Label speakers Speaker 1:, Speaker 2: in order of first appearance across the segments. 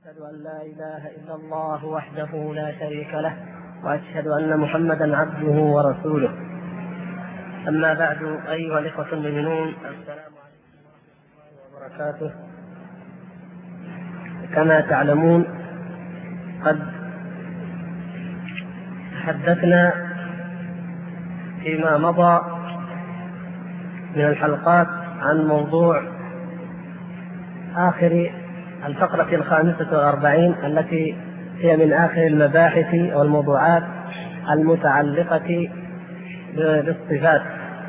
Speaker 1: أشهد أن لا إله إلا الله وحده لا شريك له وأشهد أن محمدا عبده ورسوله. أما بعد، أيها الإخوة المؤمنون، السلام عليكم ورحمة الله وبركاته. كما تعلمون قد تحدثنا فيما مضى من الحلقات عن موضوع آخر الفقرة 45 التي هي من آخر المباحث والموضوعات المتعلقة بالصفات،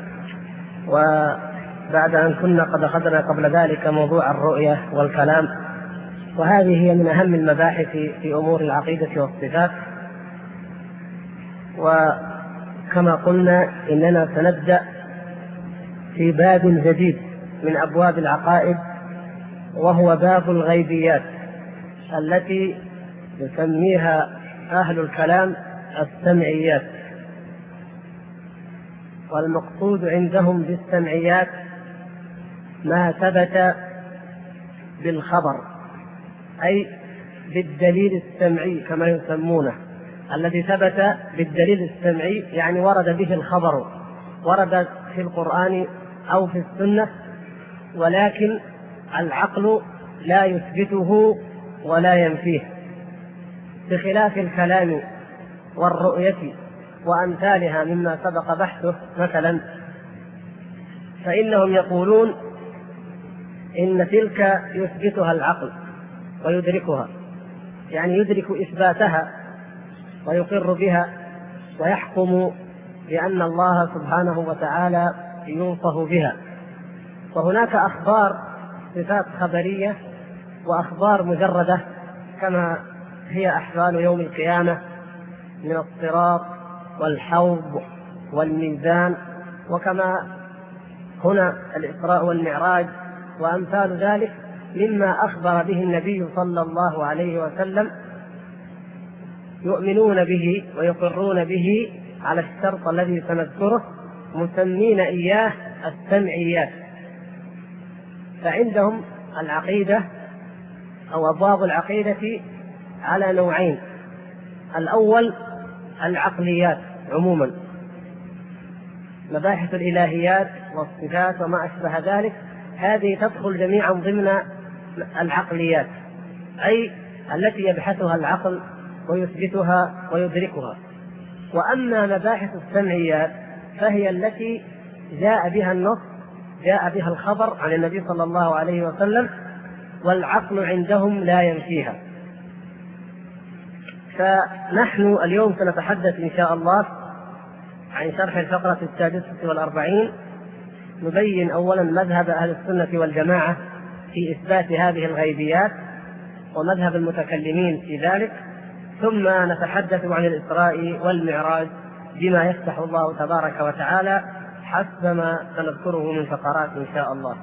Speaker 1: وبعد أن كنا قد أخذنا قبل ذلك موضوع الرؤية والكلام، وهذه هي من أهم المباحث في أمور العقيدة والصفات. وكما قلنا إننا سنبدأ في باب جديد من أبواب العقائد، وهو باب الغيبيات التي يسميها أهل الكلام السمعيات. والمقصود عندهم بالسمعيات ما ثبت بالخبر، أي بالدليل السمعي كما يسمونه، الذي ثبت بالدليل السمعي يعني ورد به الخبر، ورد في القرآن أو في السنة، ولكن العقل لا يثبته ولا ينفيه، بخلاف الكلام والرؤية وأمثالها مما سبق بحثه. مثلا فإنهم يقولون إن تلك يثبتها العقل ويدركها، يعني يدرك إثباتها ويقر بها ويحكم بأن الله سبحانه وتعالى يوصف بها. وهناك أخبار صفات خبرية وأخبار مجردة، كما هي أحوال يوم القيامة من الصراط والحوض والميزان، وكما هنا الإسراء والمعراج وأمثال ذلك مما أخبر به النبي صلى الله عليه وسلم، يؤمنون به ويقرون به على الشرط الذي سنذكره، مسمين إياه السمعيات. فعندهم العقيدة أو أبواب العقيدة على نوعين: الأول العقليات عموما، مباحث الإلهيات والصفات وما أشبه ذلك، هذه تدخل جميعا ضمن العقليات، أي التي يبحثها العقل ويثبتها ويدركها. وأما مباحث السمعيات فهي التي جاء بها النص، جاء بها الخبر عن النبي صلى الله عليه وسلم، والعقل عندهم لا ينفيها. فنحن اليوم سنتحدث إن شاء الله عن شرح الفقرة 46، نبين أولا مذهب أهل السنة والجماعة في إثبات هذه الغيبيات ومذهب المتكلمين في ذلك، ثم نتحدث عن الإسراء والمعراج بما يفتح الله تبارك وتعالى حسب ما سنذكره من فقرات إن شاء الله.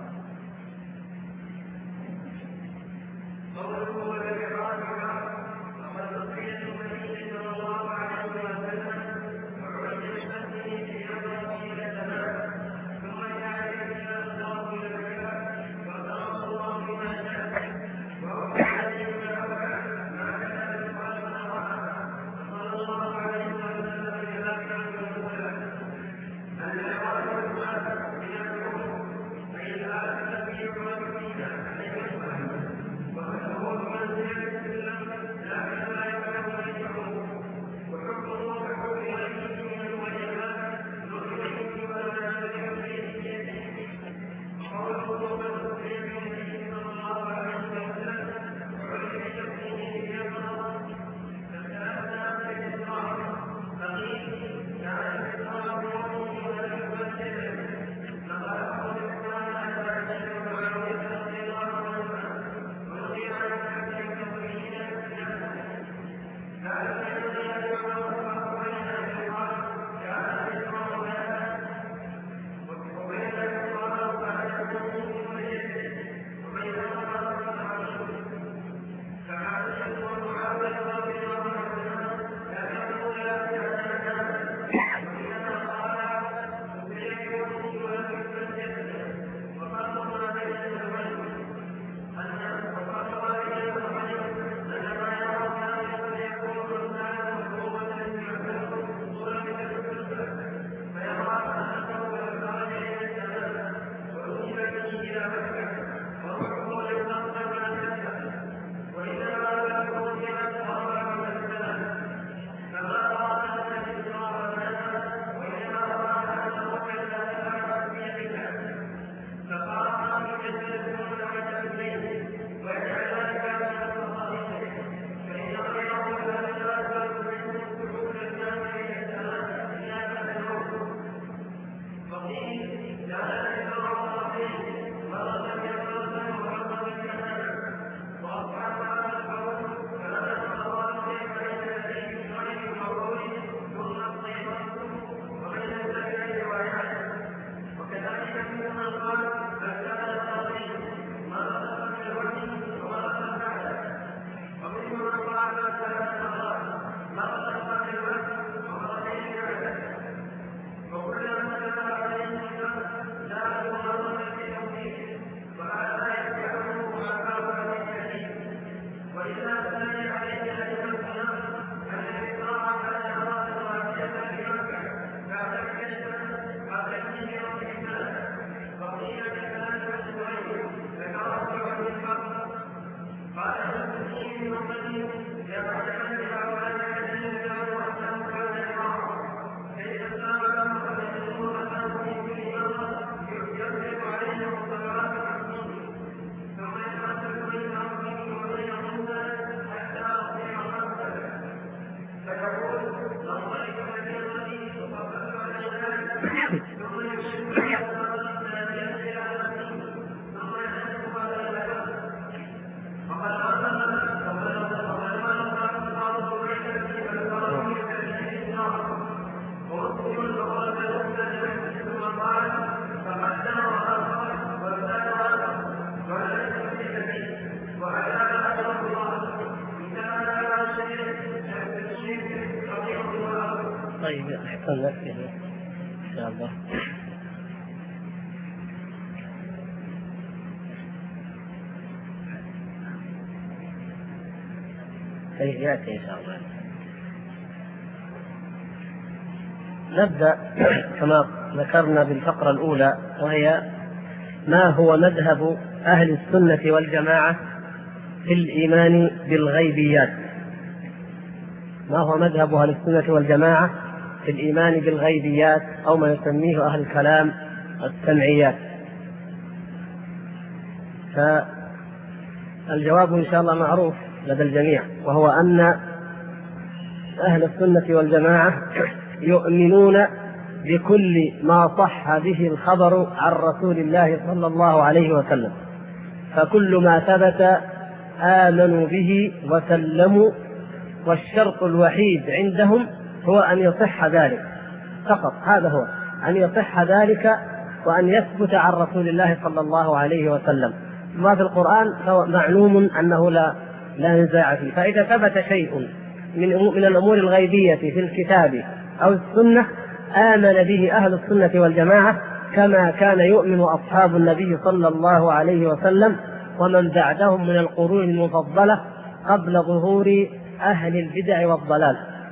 Speaker 1: طيب أحسن لك إن شاء الله. طيب يأتي إن شاء الله. نبدأ كما ذكرنا بالفقرة الأولى، وهي ما هو مذهب أهل السنة والجماعة في الإيمان بالغيبيات. ما هو مذهب أهل السنة والجماعة في الإيمان بالغيبيات، أو ما يسميه أهل الكلام السمعيات؟ فالجواب إن شاء الله معروف لدى الجميع، وهو أن أهل السنة والجماعة يؤمنون بكل ما صح به الخبر عن رسول الله صلى الله عليه وسلم، فكل ما ثبت آمنوا به وسلموا، والشرط الوحيد عندهم هو أن يصح ذلك فقط. هذا هو أن يصح ذلك وأن يثبت عن رسول الله صلى الله عليه وسلم. ما في القرآن فهو معلوم أنه لا نزاع فيه. فإذا ثبت شيء من الأمور الغيبية في الكتاب أو السنة آمن به أهل السنة والجماعة، كما كان يؤمن أصحاب النبي صلى الله عليه وسلم ومن بعدهم من القرون المفضلة قبل ظهور أهل البدع والضلال.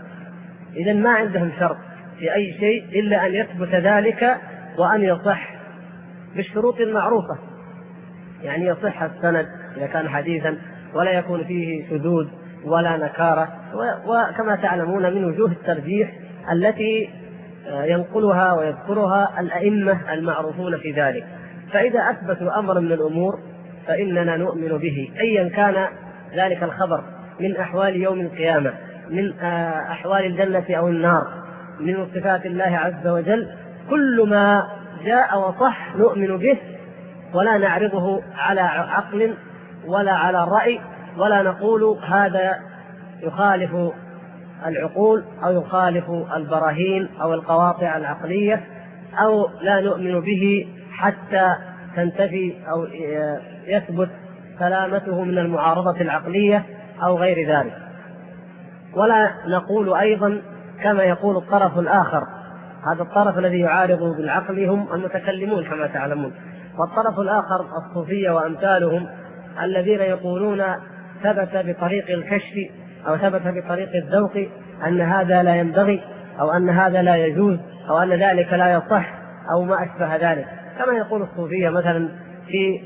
Speaker 1: إذن ما عندهم شرط في أي شيء إلا أن يثبت ذلك وأن يصح بالشروط المعروفة، يعني يصح السند إذا كان حديثا ولا يكون فيه شذوذ ولا نكارة، وكما تعلمون من وجوه الترجيح التي ينقلها ويذكرها الأئمة المعروفون في ذلك. فإذا أثبتوا أمر من الأمور فإننا نؤمن به، أيا كان ذلك الخبر، من أحوال يوم القيامة، من أحوال الجنة أو النار، من صفات الله عز وجل. كل ما جاء وصح نؤمن به، ولا نعرضه على عقل ولا على رأي، ولا نقول هذا يخالف العقول أو يخالف البراهين أو القواطع العقلية، أو لا نؤمن به حتى تنتفي أو يثبت سلامته من المعارضة العقلية أو غير ذلك. ولا نقول أيضا كما يقول الطرف الآخر، هذا الطرف الذي يعارض بالعقل هم المتكلمون كما تعلمون، والطرف الآخر الصوفية وأمثالهم الذين يقولون ثبت بطريق الكشف أو ثبت بطريق الذوق أن هذا لا ينبغي أو أن هذا لا يجوز أو أن ذلك لا يصح أو ما أشبه ذلك، كما يقول الصوفية مثلا في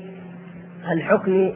Speaker 1: الحكم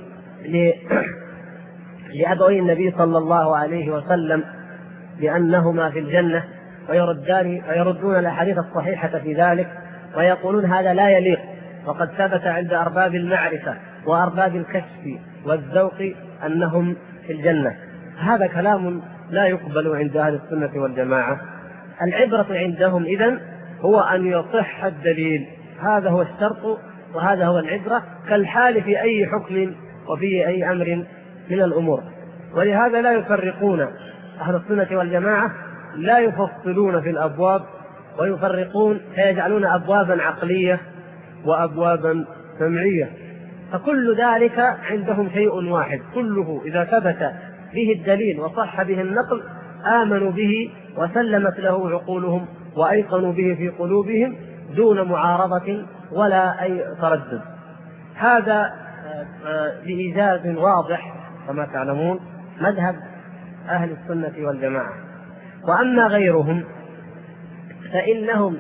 Speaker 1: لأبوي النبي صلى الله عليه وسلم بأنهما في الجنة، ويردون الأحاديث الصحيحة في ذلك، ويقولون هذا لا يليق، وقد ثبت عند أرباب المعرفة وأرباب الكشف والذوق أنهم في الجنة. هذا كلام لا يقبل عند أهل السنة والجماعة. العبرة عندهم إذن هو أن يصح الدليل، هذا هو الشرط وهذا هو العبرة، كالحال في أي حكم وفي أي أمر من الأمور. ولهذا لا يفرقون أهل السنة والجماعة، لا يفصلون في الأبواب ويفرقون، فيجعلون أبوابا عقلية وأبوابا سمعية، فكل ذلك عندهم شيء واحد، كله إذا ثبت به الدليل وصح به النقل آمنوا به وسلمت له عقولهم وأيقنوا به في قلوبهم دون معارضة ولا أي تردد. هذا بإيجاز واضح كما تعلمون مذهب أهل السنة والجماعة. وأما غيرهم فإنهم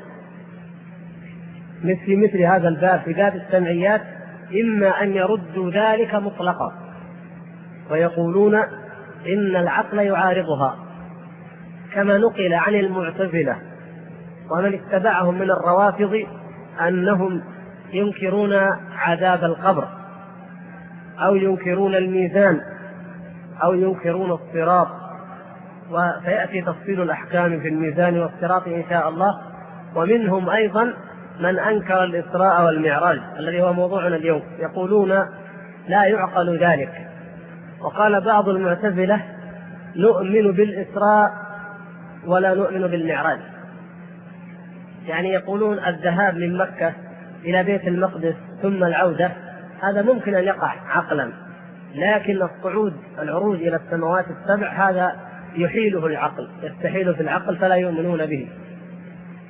Speaker 1: مثل هذا الباب في باب السمعيات إما أن يردوا ذلك مطلقا ويقولون إن العقل يعارضها، كما نقل عن المعتزلة ومن اتبعهم من الروافض أنهم ينكرون عذاب القبر أو ينكرون الميزان أو ينكرون الصراط، وسيأتي تفصيل الأحكام في الميزان والصراط إن شاء الله. ومنهم أيضا من أنكر الإسراء والمعراج الذي هو موضوعنا اليوم، يقولون لا يعقل ذلك. وقال بعض المعتزلة نؤمن بالإسراء ولا نؤمن بالمعراج، يعني يقولون الذهاب من مكة إلى بيت المقدس ثم العودة هذا ممكن أن يقع عقلا، لكن العروج إلى السماوات السبع هذا يحيله العقل، يستحيل في العقل، فلا يؤمنون به.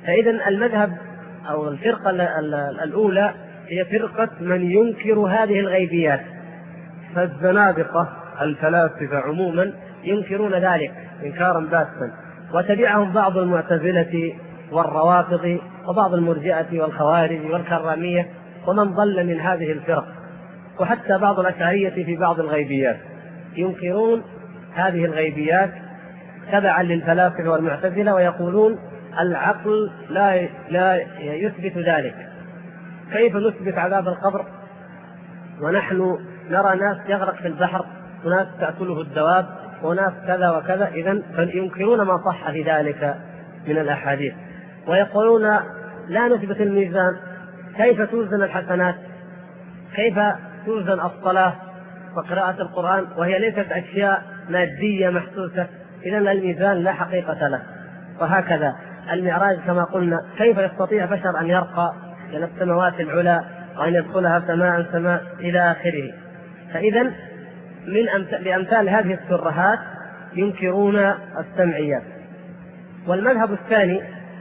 Speaker 1: فإذا المذهب أو الفرقة الأولى هي فرقة من ينكر هذه الغيبيات، فالزنادقة الفلاسفة عموما ينكرون ذلك إنكارا باتا، وتبعهم بعض المعتزلة والروافض وبعض المرجئة والخوارج والكرامية ومن ضل من هذه الفرق، وحتى بعض الأشعرية في بعض الغيبيات ينكرون هذه الغيبيات تبعا للفلاسفة والمعتزلة، ويقولون العقل لا يثبت ذلك. كيف نثبت عذاب القبر ونحن نرى ناس يغرق في البحر وناس تأكله الدواب وناس كذا وكذا؟ إذن ينكرون ما صح في ذلك من الأحاديث. ويقولون لا نثبت الميزان، كيف توزن الحسنات؟ كيف توزن الصلاة وقراءة القرآن وهي ليست أشياء مادية محسوسة؟ إذن الميزان لا حقيقة له. وهكذا المعراج كما قلنا، كيف يستطيع بشر أن يرقى إلى السماوات العلى وأن يدخلها سماء إلى آخره؟ فإذا بأمثال هذه الترهات ينكرون السمعيات. والمذهب الثاني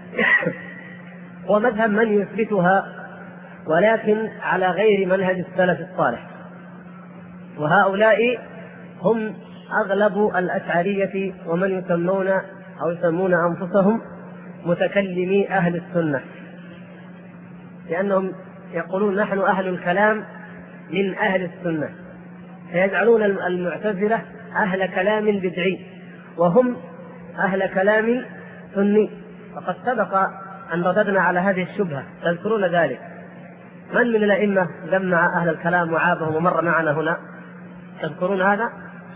Speaker 1: هو مذهب من يثبتها ولكن على غير منهج السلف الصالح، وهؤلاء هم أغلب الأشعرية ومن يسمون أنفسهم متكلمي أهل السنة، لأنهم يقولون نحن أهل الكلام من أهل السنة، فيجعلون المعتزلة أهل كلام بدعي وهم أهل كلام سني. وقد سبق أن رددنا على هذه الشبهة، تذكرون ذلك. من من الأئمة جمع أهل الكلام وعابهم ومر معنا هنا؟ تذكرون هذا؟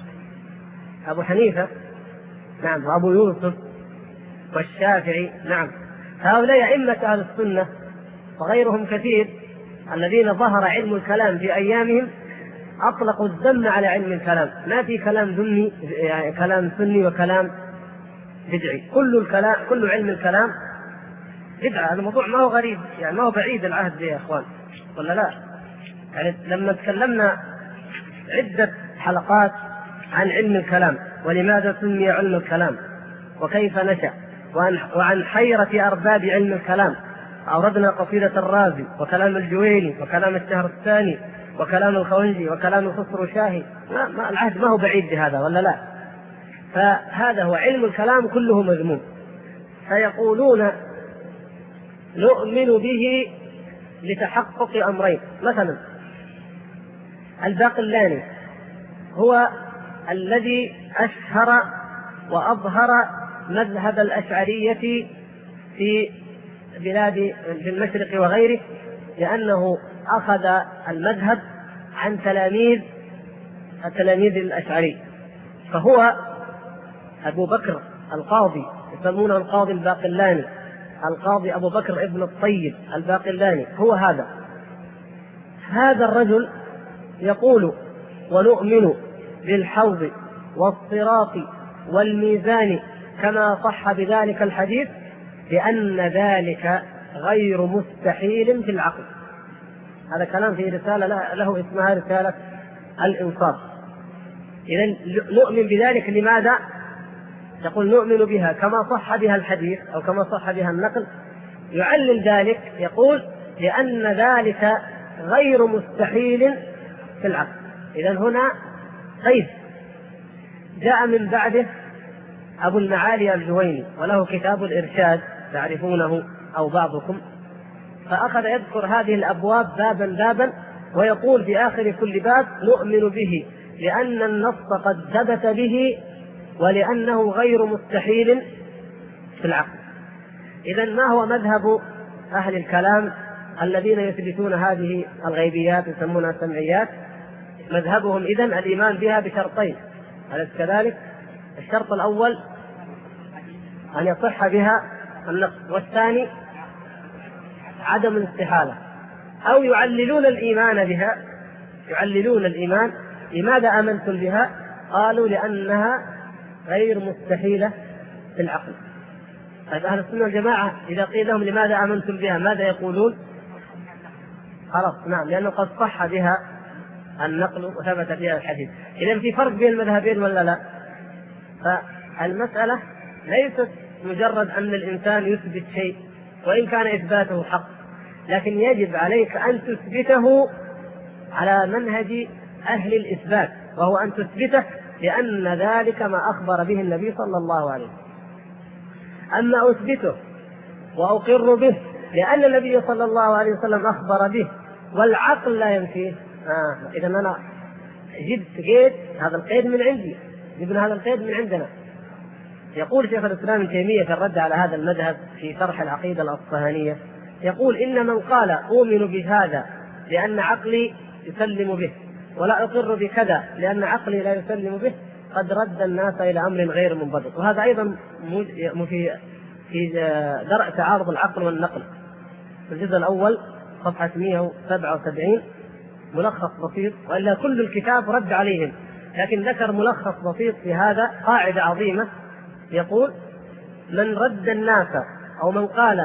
Speaker 1: أبو حنيفة، نعم، وأبو يوسف والشافعي، نعم. هؤلاء أئمة أهل السنة وغيرهم كثير الذين ظهر علم الكلام في أيامهم أطلقوا الذم على علم الكلام، ما في كلام ذمي، يعني كلام سني وكلام بدعي، كل علم الكلام بدعة. الموضوع ما هو غريب، يعني ما هو بعيد العهد يا إخوان، ولا لا؟ يعني لما تكلمنا عدة حلقات عن علم الكلام ولماذا سمي علم الكلام وكيف نشأ وعن حيرة أرباب علم الكلام، أوردنا قصيدة الرازي وكلام الجويني وكلام الشهرستاني وكلام الخونجي وكلام الخسرو شاهي. العهد ما هو بعيد بهذا، ولا لا؟ فهذا هو علم الكلام كله مذموم. فيقولون نؤمن به لتحقق أمرين. مثلا الباقلاني هو الذي أشهر وأظهر مذهب الأشعرية في بلاد في المشرق وغيره، لأنه أخذ المذهب عن تلاميذ الأشعري. فهو أبو بكر القاضي، يسمونه القاضي الباقلاني، القاضي أبو بكر ابن الطيب الباقلاني، هو هذا الرجل يقول ونؤمن بالحوض والصراط والميزان كما صح بذلك الحديث، لأن ذلك غير مستحيل في العقل. هذا كلام في رسالة له اسمها رسالة الإنصاف. إذن نؤمن بذلك لماذا؟ يقول نؤمن بها كما صح بها الحديث أو كما صح بها النقل. يعلل ذلك يقول لأن ذلك غير مستحيل في العقل. إذن هنا قيد. جاء من بعده أبو المعالي الجويني وله كتاب الإرشاد تعرفونه أو بعضكم، فأخذ يذكر هذه الأبواب بابا بابا ويقول في آخر كل باب نؤمن به لأن النص قد ثبت به ولأنه غير مستحيل في العقل. إذن ما هو مذهب أهل الكلام الذين يثبتون هذه الغيبيات يسمونها سمعيات؟ مذهبهم إذن الإيمان بها بشرطين، أليس كذلك؟ الشرط الأول أن يصح بها النص، والثاني عدم الاستحالة. أو يعللون الإيمان بها، يعللون الإيمان. لماذا آمنتم بها؟ قالوا لأنها غير مستحيلة في العقل. طيب أهل السنة والجماعة إذا قيل لهم لماذا آمنتم بها ماذا يقولون؟ خلاص نعم، لأنه قد صح بها النقل وثبت بها الحديث. إذن في فرق بين المذهبين ولا لا؟ فالمسألة ليست مجرد أن الإنسان يثبت شيء وإن كان إثباته حق، لكن يجب عليك أن تثبته على منهج أهل الإثبات، وهو أن تثبته لأن ذلك ما أخبر به النبي صلى الله عليه وسلم. أما أثبته وأقر به لأن النبي صلى الله عليه وسلم أخبر به والعقل لا ينفيه، إذا أنا جبت قيد، هذا القيد من عندي، جبنا هذا القيد من عندنا. يقول شيخ الإسلام ابن تيمية في الرد على هذا المذهب في شرح العقيدة الأصفهانية، يقول: إن من قال أؤمن بهذا لأن عقلي يسلم به، ولا أقر بكذا لأن عقلي لا يسلم به، قد رد الناس إلى أمر غير منضبط. وهذا أيضا في درء تعارض العقل والنقل في الجزء الأول صفحة 177 ملخص بسيط، وإلا كل الكتاب رد عليهم، لكن ذكر ملخص بسيط في هذا، قاعدة عظيمة. يقول: من رد الناس أو من قال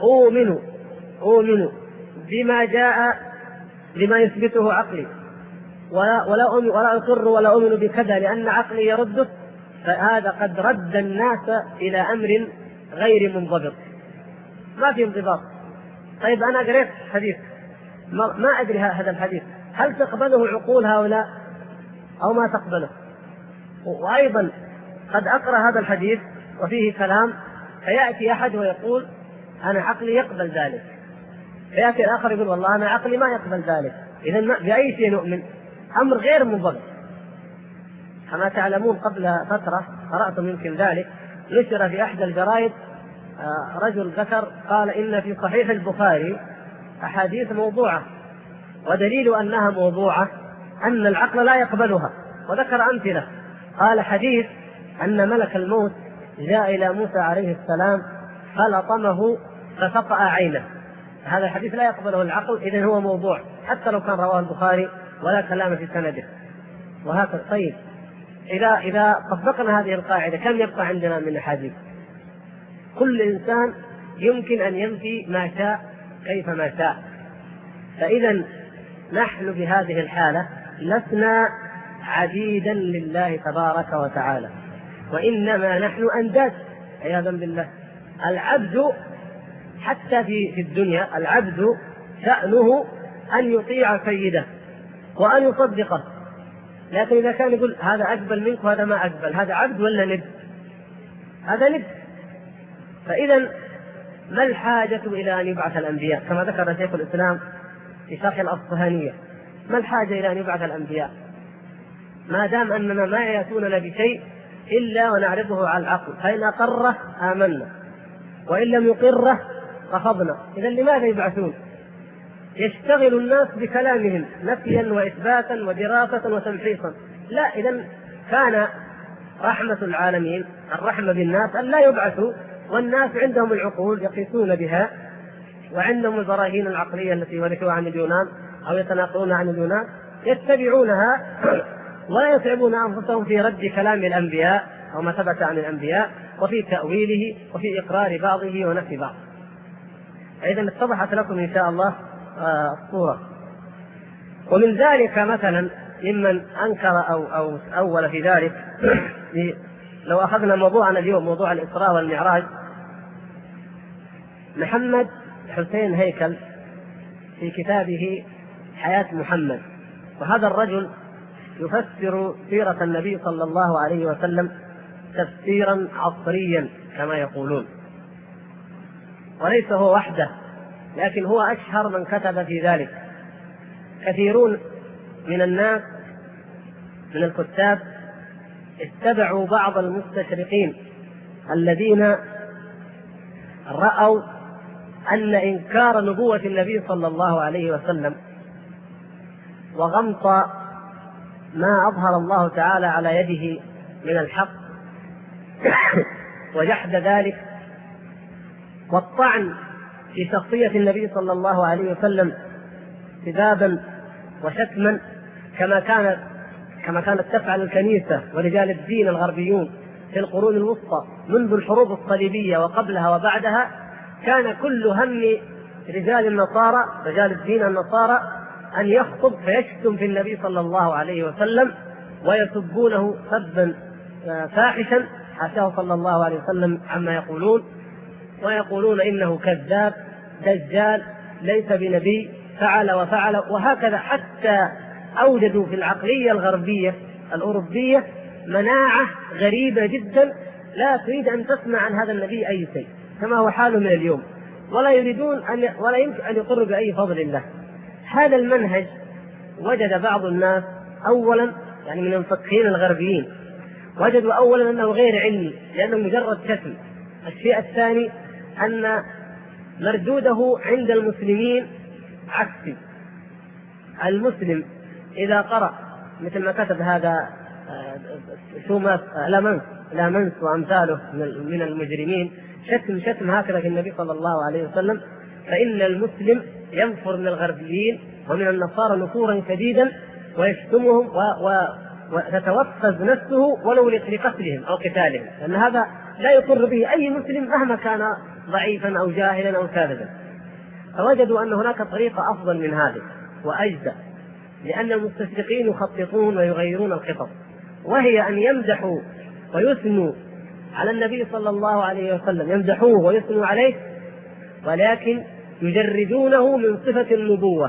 Speaker 1: أؤمن بما جاء لما يثبته عقلي ولا أقر ولا أؤمن بكذا لأن عقلي يرده، فهذا قد رد الناس إلى أمر غير منضبط، ما في انضباط. طيب أنا قريت حديث ما أدري هذا الحديث هل تقبله عقول هؤلاء أو ما تقبله، وأيضا قد أقرأ هذا الحديث وفيه كلام فيأتي أحد ويقول أنا عقلي يقبل ذلك، فيأتي الآخر يقول والله أنا عقلي ما يقبل ذلك. إذن بأي شيء نؤمن؟ أمر غير منضبط. كما تعلمون قبل فترة قرأتم يمكن ذلك، نشر في أحد الجرائد رجل ذكر قال إن في صحيح البخاري أحاديث موضوعة، ودليل أنها موضوعة أن العقل لا يقبلها، وذكر أمثلة. قال: حديث أن ملك الموت جاء إلى موسى عليه السلام فلطمه ففقأ عينه، هذا الحديث لا يقبله العقل، إذن هو موضوع حتى لو كان رواه البخاري ولا كلام في سنده. وهكذا. طيب إذا طبقنا هذه القاعدة كم يبقى عندنا من أحاديث؟ كل إنسان يمكن أن ينفي ما شاء كيف ما شاء. فإذا نحن بهذه الحالة لسنا عبيدا لله تبارك وتعالى، وإنما نحن أنداد عياذا بالله. العبد حتى في الدنيا العبد شأنه أن يطيع سيده وأن يصدقه، لكن إذا كان يقول هذا أقبل منك وهذا ما أقبل، هذا عبد ولا ند؟ هذا ند. فإذا ما الحاجة إلى أن يبعث الأنبياء؟ كما ذكر شيخ الإسلام في شرح الأصفهانية، ما الحاجة إلى أن يبعث الأنبياء ما دام أننا ما يأتوننا بشيء إلا ونعرضه على العقل، فإن أقره آمنا وإن لم يقره رفضنا. إذا لماذا يبعثون؟ يشتغل الناس بكلامهم نفيا وإثباتا ودراسة وتمحيصا. لا، إذا كان رحمة العالمين الرحمة بالناس أن لا يبعثوا، والناس عندهم العقول يقيسون بها، وعندهم البراهين العقلية التي ورثوها عن اليونان أو يتناقلون عن اليونان يتبعونها ولا يتعبون أنفسهم في رد كلام الأنبياء أو ما ثبت عن الأنبياء وفي تأويله وفي إقرار بعضه ونفي بعض. إذن اتضحت لكم إن شاء الله الصورة. ومن ذلك مثلا ممن أنكر أو أول في ذلك لو أخذنا موضوعنا اليوم موضوع الإسراء والمعراج، محمد حسين هيكل في كتابه حياة محمد، وهذا الرجل يفسر سيرة النبي صلى الله عليه وسلم تفسيرا عصريا كما يقولون، وليس هو وحده، لكن هو أشهر من كتب في ذلك. كثيرون من الناس من الكتاب اتبعوا بعض المستشرقين الذين رأوا أن إنكار نبوة النبي صلى الله عليه وسلم وغمط ما أظهر الله تعالى على يده من الحق وجحد ذلك والطعن في شخصية النبي صلى الله عليه وسلم سبابا وشتما كما كانت تفعل الكنيسة ورجال الدين الغربيون في القرون الوسطى منذ الحروب الصليبية وقبلها وبعدها. كان كل هم رجال النصارى رجال الدين النصارى أن يخطب فيشتم في النبي صلى الله عليه وسلم ويسبونه سبا فاحشا حاشاه صلى الله عليه وسلم عما يقولون، ويقولون إنه كذاب دجال ليس بنبي فعل وفعل وهكذا، حتى أوجدوا في العقلية الغربية الأوروبية مناعة غريبة جدا، لا تريد أن تسمع عن هذا النبي أي شيء كما هو حاله من اليوم، ولا يريدون ولا يمكن أن يقروا بأي فضل الله. هذا المنهج وجد بعض الناس أولا، يعني من المفكرين الغربيين، وجدوا أولا أنه غير علمي لأنه مجرد شتم. الشيء الثاني أن مردوده عند المسلمين عكسي. المسلم إذا قرأ مثل ما كتب هذا توماس لامنس وأمثاله من المجرمين شتم هكذا في النبي صلى الله عليه وسلم، فإن المسلم ينفر من الغربيين ومن النصارى نفورا شديدا ويشتمهم وتتوفز نفسه ولو لقتلهم أو قتالهم، لأن هذا لا يقر به أي مسلم مهما كان ضعيفا أو جاهلا أو كاذبا. فوجدوا أن هناك طريقة أفضل من هذه وأجزأ، لأن المستشرقين يخططون ويغيرون الخطط، وهي أن يمدحوا ويثنوا على النبي صلى الله عليه وسلم، يمدحوه ويثنوا عليه، ولكن يجردونه من صفة النبوة،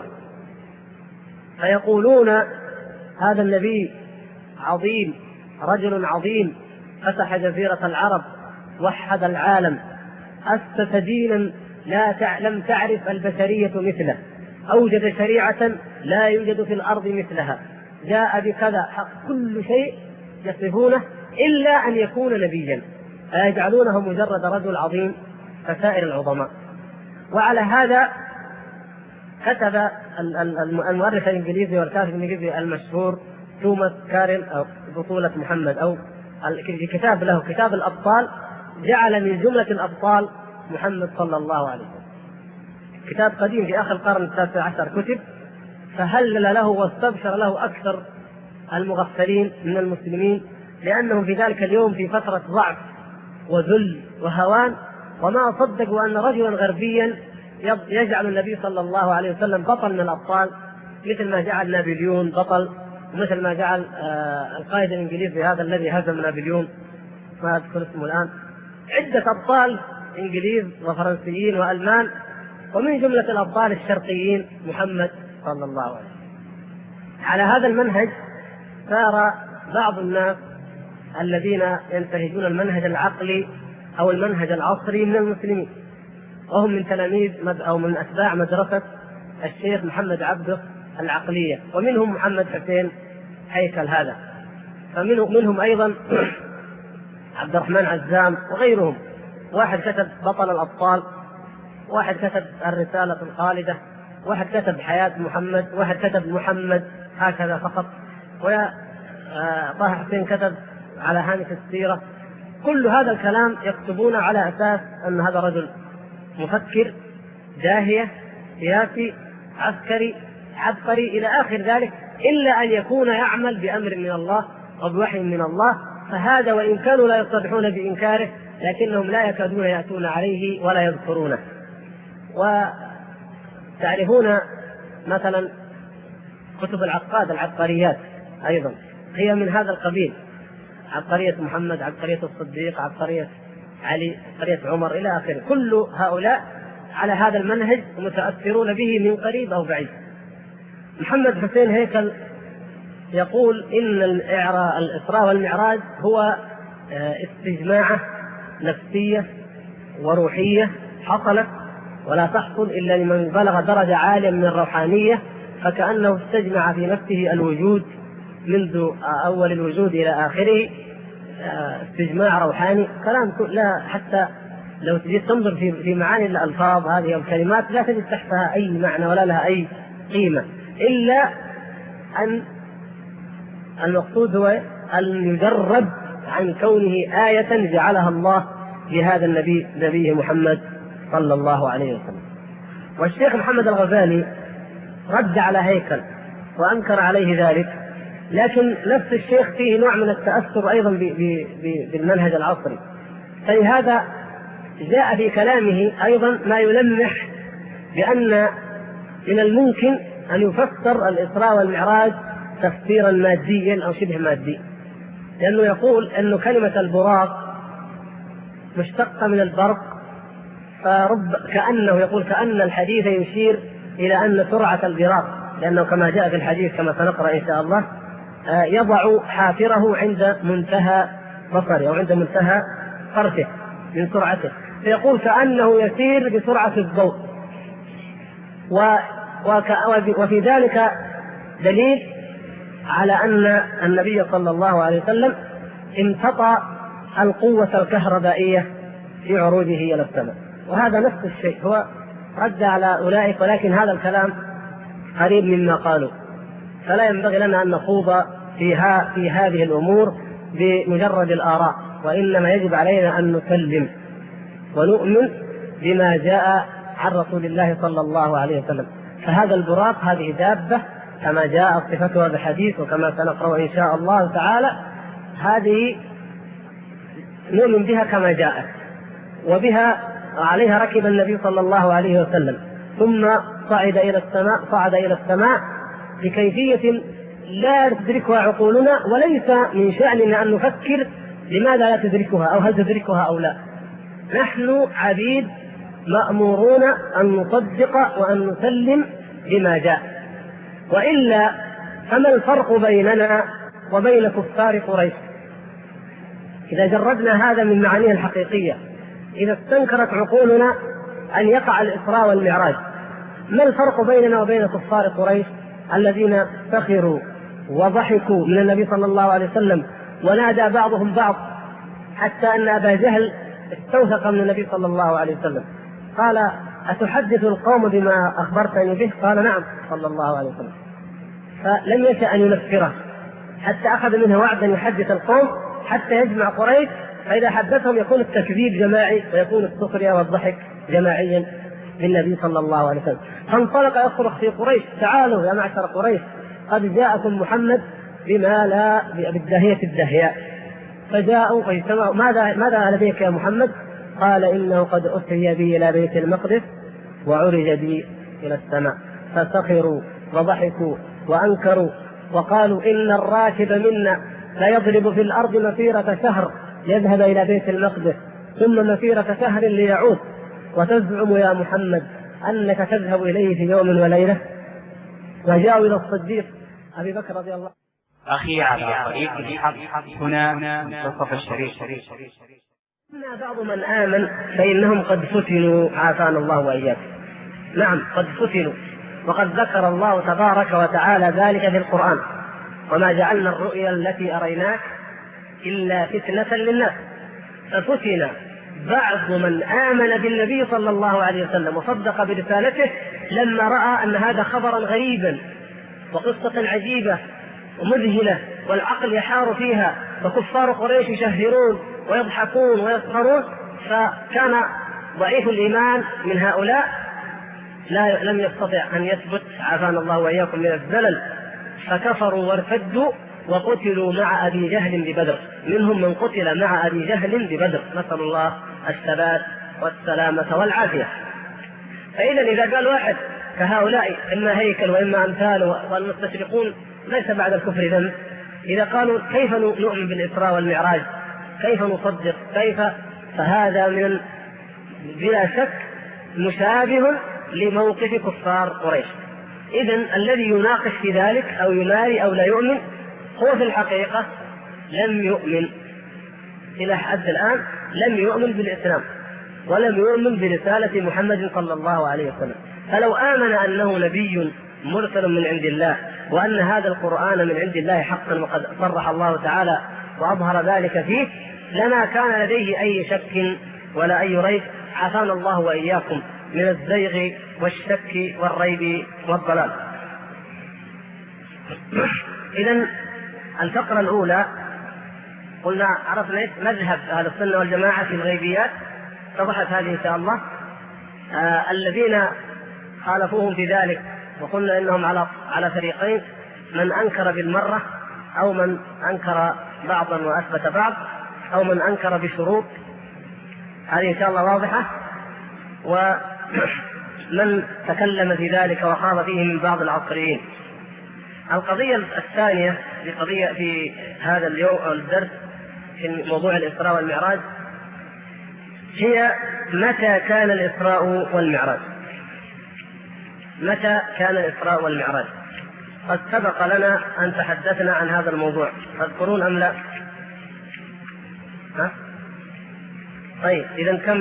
Speaker 1: فيقولون هذا النبي عظيم، رجل عظيم، فتح جزيرة العرب، وحد العالم، أسس دينا لم تعرف البشرية مثله، أوجد شريعة لا يوجد في الأرض مثلها، جاء بكذا، كل شيء يصفونه إلا أن يكون نبيا، فيجعلونه مجرد رجل عظيم كسائر العظماء. وعلى هذا كتب المؤرخ الإنجليزي والكاتب الإنجليزي المشهور توماس كارل أو بطولة محمد، أو كتاب له كتاب الأبطال، جعل من جملة الأبطال محمد صلى الله عليه وسلم. كتاب قديم في آخر القرن ال19 كتب، فهلل له واستبشر له أكثر المغفلين من المسلمين، لأنهم في ذلك اليوم في فترة ضعف وذل وهوان، وما صدقوا أن رجلا غربيا يجعل النبي صلى الله عليه وسلم بطل من الأبطال، مثل ما جعل نابليون بطل، ومثل ما جعل القائد الإنجليزي هذا الذي هزم نابليون ما أذكر اسمه الآن، عدة أبطال إنجليز وفرنسيين وألمان، ومن جملة الأبطال الشرقيين محمد صلى الله عليه وسلم. على هذا المنهج سار بعض الناس الذين ينتهجون المنهج العقلي أو المنهج العصري من المسلمين، وهم من تلاميذ أو من أتباع مدرسة الشيخ محمد عبده العقلية، ومنهم محمد حسين هيكل هذا، فمنهم أيضا عبد الرحمن عزام وغيرهم. واحد كتب بطل الأبطال، واحد كتب الرسالة الخالدة، واحد كتب حياة محمد، واحد كتب محمد هكذا فقط، وطه حسين كتب على هامش السيرة. كل هذا الكلام يكتبون على أساس أن هذا رجل مفكر داهية سياسي عسكري عبقري إلى آخر ذلك، إلا أن يكون يعمل بأمر من الله وبوحي من الله، فهذا وإن كانوا لا يصرحون بإنكاره لكنهم لا يكادون يأتون عليه ولا يذكرونه. وتعرفون مثلا كتب العقاد العبقريات أيضا هي من هذا القبيل، عبقرية محمد، عبقرية الصديق، عبقرية علي، عبقرية عمر إلى آخره، كل هؤلاء على هذا المنهج متأثرون به من قريب أو بعيد. محمد حسين هيكل يقول إن الإسراء والمعراج هو استجماعة نفسية وروحية حصلت ولا تحصل إلا لمن بلغ درجة عالية من الروحانية، فكأنه استجمع في نفسه الوجود منذ أول الوجود إلى آخره، استجماع روحاني. كلام لا، حتى لو تجي تنظر في معاني الألفاظ هذه الكلمات لا تجد تحتها أي معنى ولا لها أي قيمة، إلا أن المقصود هو أن يجرب عن كونه آية جعلها الله لهذا النبي نبيه محمد صلى الله عليه وسلم. والشيخ محمد الغزالي رد على هيكل وأنكر عليه ذلك، لكن نفس الشيخ فيه نوع من التأثر أيضا بالمنهج العصري، فلهذا جاء في كلامه أيضا ما يلمح بأن من الممكن أن يفسر الإسراء والمعراج تفسيرا ماديا أو شبه مادي، لأنه يقول أن كلمة البراق مشتقة من البرق كأنه يقول كأن الحديث يشير إلى أن سرعة البراق، لأنه كما جاء في الحديث كما سنقرأ إن شاء الله يضع حافره عند منتهى بصره أو عند منتهى طرفه من سرعته، فيقول كأنه يسير بسرعة الضوء. وفي ذلك دليل على أن النبي صلى الله عليه وسلم امتطى القوة الكهربائية في عروجه إلى السماء، وهذا نفس الشيء هو رد على أولئك، ولكن هذا الكلام قريب مما قالوا، فلا ينبغي لنا أن نخوض في هذه الأمور بمجرد الآراء، وإنما يجب علينا أن نسلم ونؤمن بما جاء عن رسول الله صلى الله عليه وسلم. فهذا البراق هذه دابة كما جاء صفتها بحديث وكما سنقرأ إن شاء الله تعالى، هذه نؤمن بها كما جاءت، وبها عليها ركب النبي صلى الله عليه وسلم، ثم صعد إلى السماء بكيفية لا تدركها عقولنا، وليس من شأننا أن نفكر لماذا لا تدركها أو هل تدركها أو لا. نحن عبيد مأمورون أن نصدق وأن نسلم بما جاء، وإلا فما الفرق بيننا وبين كفار قريش؟ إذا جردنا هذا من معانيه الحقيقية، إذا استنكرت عقولنا أن يقع الإسراء والمعراج، ما الفرق بيننا وبين كفار قريش الذين سخروا وضحكوا من النبي صلى الله عليه وسلم، ونادى بعضهم بعض حتى أن أبا جهل استوثق من النبي صلى الله عليه وسلم، قال أتحدث القوم بما أخبرتني به؟ قال نعم صلى الله عليه وسلم، فلم يشأ أن ينفره حتى أخذ منه وعدا يحدث القوم حتى يجمع قريش، فإذا حدثهم يكون التكذيب جماعي ويكون السخرية والضحك جماعيا بالنبي صلى الله عليه وسلم. فانطلق يصرخ في قريش تعالوا يا معشر قريش قد جاءكم محمد بما لا بالدهية الدهياء. فجاءوا فاجتمعوا ماذا لديك يا محمد؟ قال إنه قد أسري بي إلى بيت المقدس وعرج بي إلى السماء. فسخروا وضحكوا وأنكروا وقالوا إن الراكب منا لا يضرب في الأرض مسيرة شهر يذهب إلى بيت المقدس ثم مسيرة شهر ليعود، وتزعم يا محمد أنك تذهب إليه في يوم وليلة. وجاءوا إلى الصديق أبي بكر رضي الله
Speaker 2: أخي على طريق الحق هنا منتصف الشريف.
Speaker 1: بعض من آمن فإنهم قد فتنوا عافانا الله وإياكم. نعم قد فتنوا، وقد ذكر الله تبارك وتعالى ذلك في القرآن: وما جعلنا الرؤيا التي أريناك إلا فتنة للناس. ففتن بعض من آمن بالنبي صلى الله عليه وسلم وصدق برسالته لما رأى أن هذا خبرا غريبا وقصة عجيبة ومذهلة والعقل يحار فيها، فكفار قريش يشهرون ويضحكون ويسخرون، فكان ضعيف الإيمان من هؤلاء لم يستطع أن يثبت عافانا الله وإياكم من الزلل، فكفروا وارتدوا وقتلوا مع أبي جهل ببدر. منهم من قتل مع أبي جهل ببدر، نسأل الله الثبات والسلامة والعافية. فإذا إذا قال واحد كهؤلاء إما هيكل وإما أمثاله والمستشرقون ليس بعد الكفر ذنب، إذا قالوا كيف نؤمن بالإسراء والمعراج، كيف نصدق، كيف، فهذا من بلا شك مشابه لموقف كفار قريش. إذن الذي يناقش في ذلك أو يماري أو لا يؤمن هو في الحقيقة لم يؤمن إلى حد الآن، لم يؤمن بالإسلام ولم يؤمن برسالة محمد صلى الله عليه وسلم. فلو آمن أنه نبي مرسل من عند الله وأن هذا القرآن من عند الله حقا وقد صرح الله تعالى وأظهر ذلك فيه، لما كان لديه أي شك ولا أي ريب، عافانا الله وإياكم من الزيغ والشك والريب والضلال. إذن الفقرة الأولى قلنا عرفنا مذهب أهل السنة والجماعة في الغيبيات، اتضحت هذه إن شاء الله. الذين خالفوهم في ذلك وقلنا إنهم على فريقين: من أنكر بالمرة، أو من أنكر بعضا وأثبت بعض، أو من أنكر بشروط. هذه إن شاء الله واضحة. ومن تكلم في ذلك وخاض فيه من بعض العصريين. القضية الثانية في هذا اليوم أو الدرس في موضوع الإسراء والمعراج هي متى كان الإسراء والمعراج؟ متى كان الإسراء والمعراج؟ قد سبق لنا أن تحدثنا عن هذا الموضوع، تذكرون أم لا؟ ها؟ طيب إذن كم؟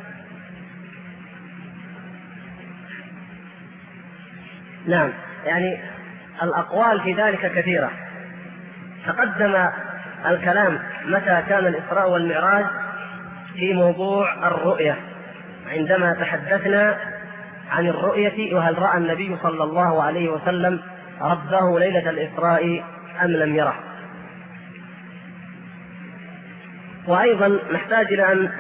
Speaker 1: نعم، يعني الأقوال في ذلك كثيرة. تقدم الكلام متى كان الإسراء والمعراج في موضوع الرؤية، عندما تحدثنا عن الرؤية وهل رأى النبي صلى الله عليه وسلم ربه ليلة الإسراء أم لم يره. وأيضا نحتاج إلى أن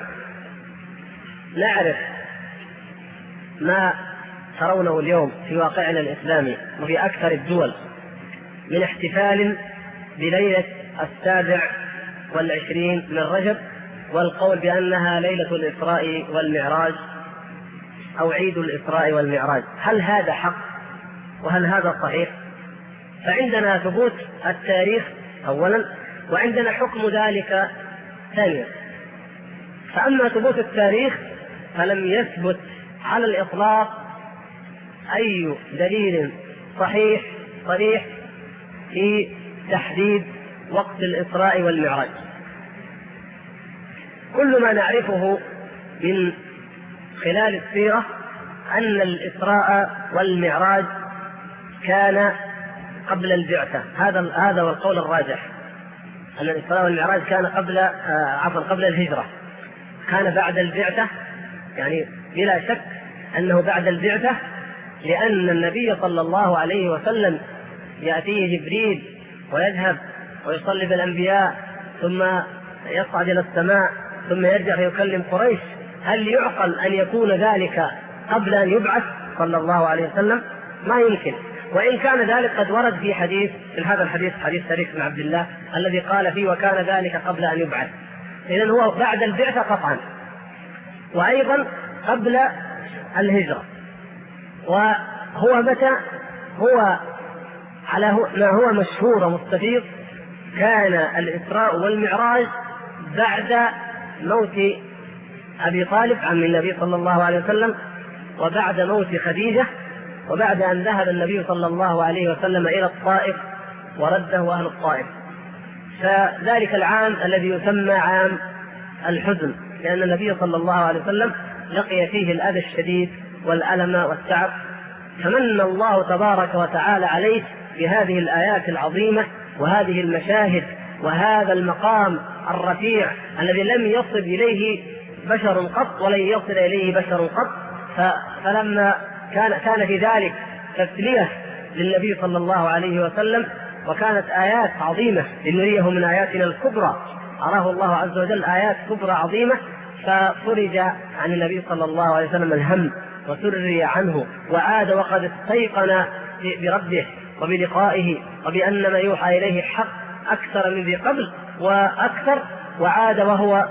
Speaker 1: نعرف ما ترونه اليوم في واقعنا الإسلامي وفي أكثر الدول من احتفال بليلة 27 من رجب، والقول بأنها ليلة الإسراء والمعراج أو عيد الإسراء والمعراج. هل هذا حق وهل هذا صحيح؟ فعندنا ثبوت التاريخ أولا، وعندنا حكم ذلك ثانيا. فأما ثبوت التاريخ فلم يثبت على الإطلاق أي دليل صحيح صريح في تحديد وقت الإسراء والمعراج. كل ما نعرفه من خلال السيرة أن الإسراء والمعراج كان قبل البعثة. هذا هو القول الراجح، أن الإسراء والمعراج كان قبل الهجرة، كان بعد البعثة، يعني بلا شك أنه بعد البعثة، لأن النبي صلى الله عليه وسلم يأتيه جبريل ويذهب ويصلي بالأنبياء ثم يصعد إلى السماء ثم يرجع فيكلم قريش. هل يعقل أن يكون ذلك قبل أن يبعث صلى الله عليه وسلم؟ ما يمكن. وإن كان ذلك قد ورد في هذا الحديث، حديث سريك بن عبد الله الذي قال فيه وكان ذلك قبل أن يبعث. إذن هو بعد البعثة قطعا، وأيضا قبل الهجرة. وهو متى؟ هو على ما هو مشهور ومستفيض، كان الإسراء والمعراج بعد موت أبي طالب عم النبي صلى الله عليه وسلم، وبعد موت خديجة، وبعد أن ذهب النبي صلى الله عليه وسلم إلى الطائف ورده أهل الطائف. فذلك العام الذي يسمى عام الحزن، لأن النبي صلى الله عليه وسلم لقي فيه الأذى الشديد والألم والتعب، فمن الله تبارك وتعالى عليه بهذه الآيات العظيمة وهذه المشاهد وهذا المقام الرفيع الذي لم يصل إليه بشر قط ولن يصل إليه بشر قط. فلما كان في ذلك تسلية للنبي صلى الله عليه وسلم، وكانت آيات عظيمة لنريه من آياتنا الكبرى، أراه الله عز وجل آيات كبرى عظيمة، ففرج عن النبي صلى الله عليه وسلم الهم وسري عنه، وعاد وقد استيقن بربه وبلقائه وبأن ما يوحى إليه حق أكثر من ذي قبل وأكثر، وعاد وهو